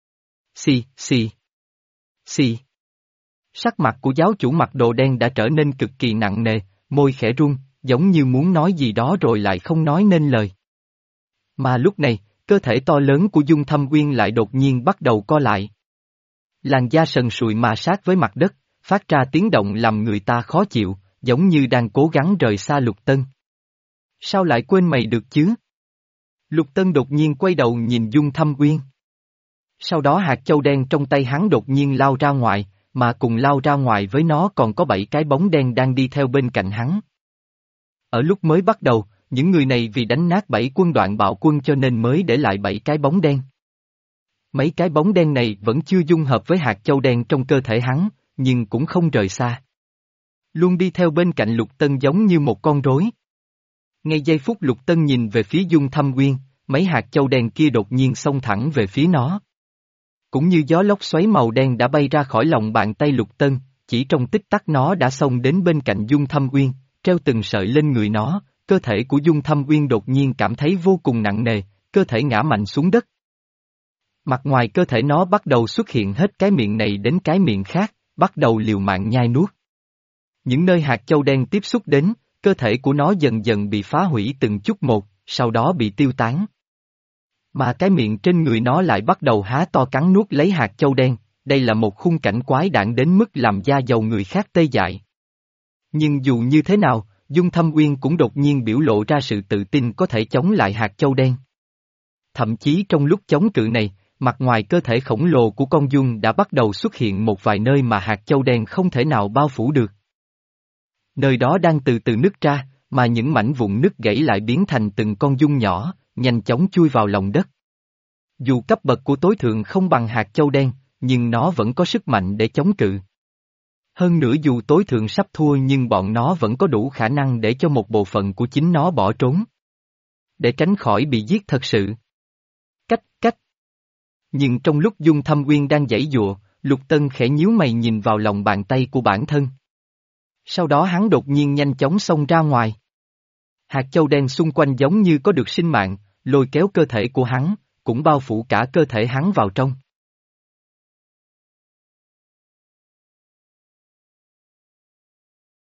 Xì, xì. Xì. Sắc mặt của giáo chủ mặc đồ đen đã trở nên cực kỳ nặng nề, môi khẽ run, giống như muốn nói gì đó rồi lại không nói nên lời. Mà lúc này, cơ thể to lớn của Dung Thâm Uyên lại đột nhiên bắt đầu co lại. Làn da sần sùi ma sát với mặt đất, phát ra tiếng động làm người ta khó chịu, giống như đang cố gắng rời xa Lục Tân. Sao lại quên mày được chứ? Lục Tân đột nhiên quay đầu nhìn Dung Thâm Uyên. Sau đó hạt châu đen trong tay hắn đột nhiên lao ra ngoài, mà cùng lao ra ngoài với nó còn có bảy cái bóng đen đang đi theo bên cạnh hắn. Ở lúc mới bắt đầu, những người này vì đánh nát bảy quân đoạn bạo quân cho nên mới để lại bảy cái bóng đen. Mấy cái bóng đen này vẫn chưa dung hợp với hạt châu đen trong cơ thể hắn, nhưng cũng không rời xa. Luôn đi theo bên cạnh Lục Tân giống như một con rối. Ngay giây phút Lục Tân nhìn về phía Dung Thâm Uyên, mấy hạt châu đen kia đột nhiên xông thẳng về phía nó. Cũng như gió lốc xoáy màu đen đã bay ra khỏi lòng bàn tay Lục Tân, chỉ trong tích tắc nó đã xông đến bên cạnh Dung Thâm Uyên, treo từng sợi lên người nó, cơ thể của Dung Thâm Uyên đột nhiên cảm thấy vô cùng nặng nề, cơ thể ngã mạnh xuống đất. Mặt ngoài cơ thể nó bắt đầu xuất hiện hết cái miệng này đến cái miệng khác, bắt đầu liều mạng nhai nuốt. Những nơi hạt châu đen tiếp xúc đến, cơ thể của nó dần dần bị phá hủy từng chút một, sau đó bị tiêu tán. Mà cái miệng trên người nó lại bắt đầu há to cắn nuốt lấy hạt châu đen, đây là một khung cảnh quái đản đến mức làm da dầu người khác tê dại. Nhưng dù như thế nào, Dung Thâm Uyên cũng đột nhiên biểu lộ ra sự tự tin có thể chống lại hạt châu đen. Thậm chí trong lúc chống cự này, mặt ngoài cơ thể khổng lồ của con Dung đã bắt đầu xuất hiện một vài nơi mà hạt châu đen không thể nào bao phủ được. Nơi đó đang từ từ nứt ra, mà những mảnh vụn nứt gãy lại biến thành từng con Dung nhỏ, nhanh chóng chui vào lòng đất. Dù cấp bậc của tối thượng không bằng hạt châu đen, nhưng nó vẫn có sức mạnh để chống cự. Hơn nữa dù tối thượng sắp thua nhưng bọn nó vẫn có đủ khả năng để cho một bộ phận của chính nó bỏ trốn. Để tránh khỏi bị giết thật sự. Cách, cách. Nhưng trong lúc Dung Thâm Uyên đang giãy giụa, Lục Tân khẽ nhíu mày nhìn vào lòng bàn tay của bản thân. Sau đó hắn đột nhiên nhanh chóng xông ra ngoài. Hạt châu đen xung quanh giống như có được sinh mạng, lôi kéo cơ thể của hắn, cũng bao phủ cả cơ thể hắn vào trong.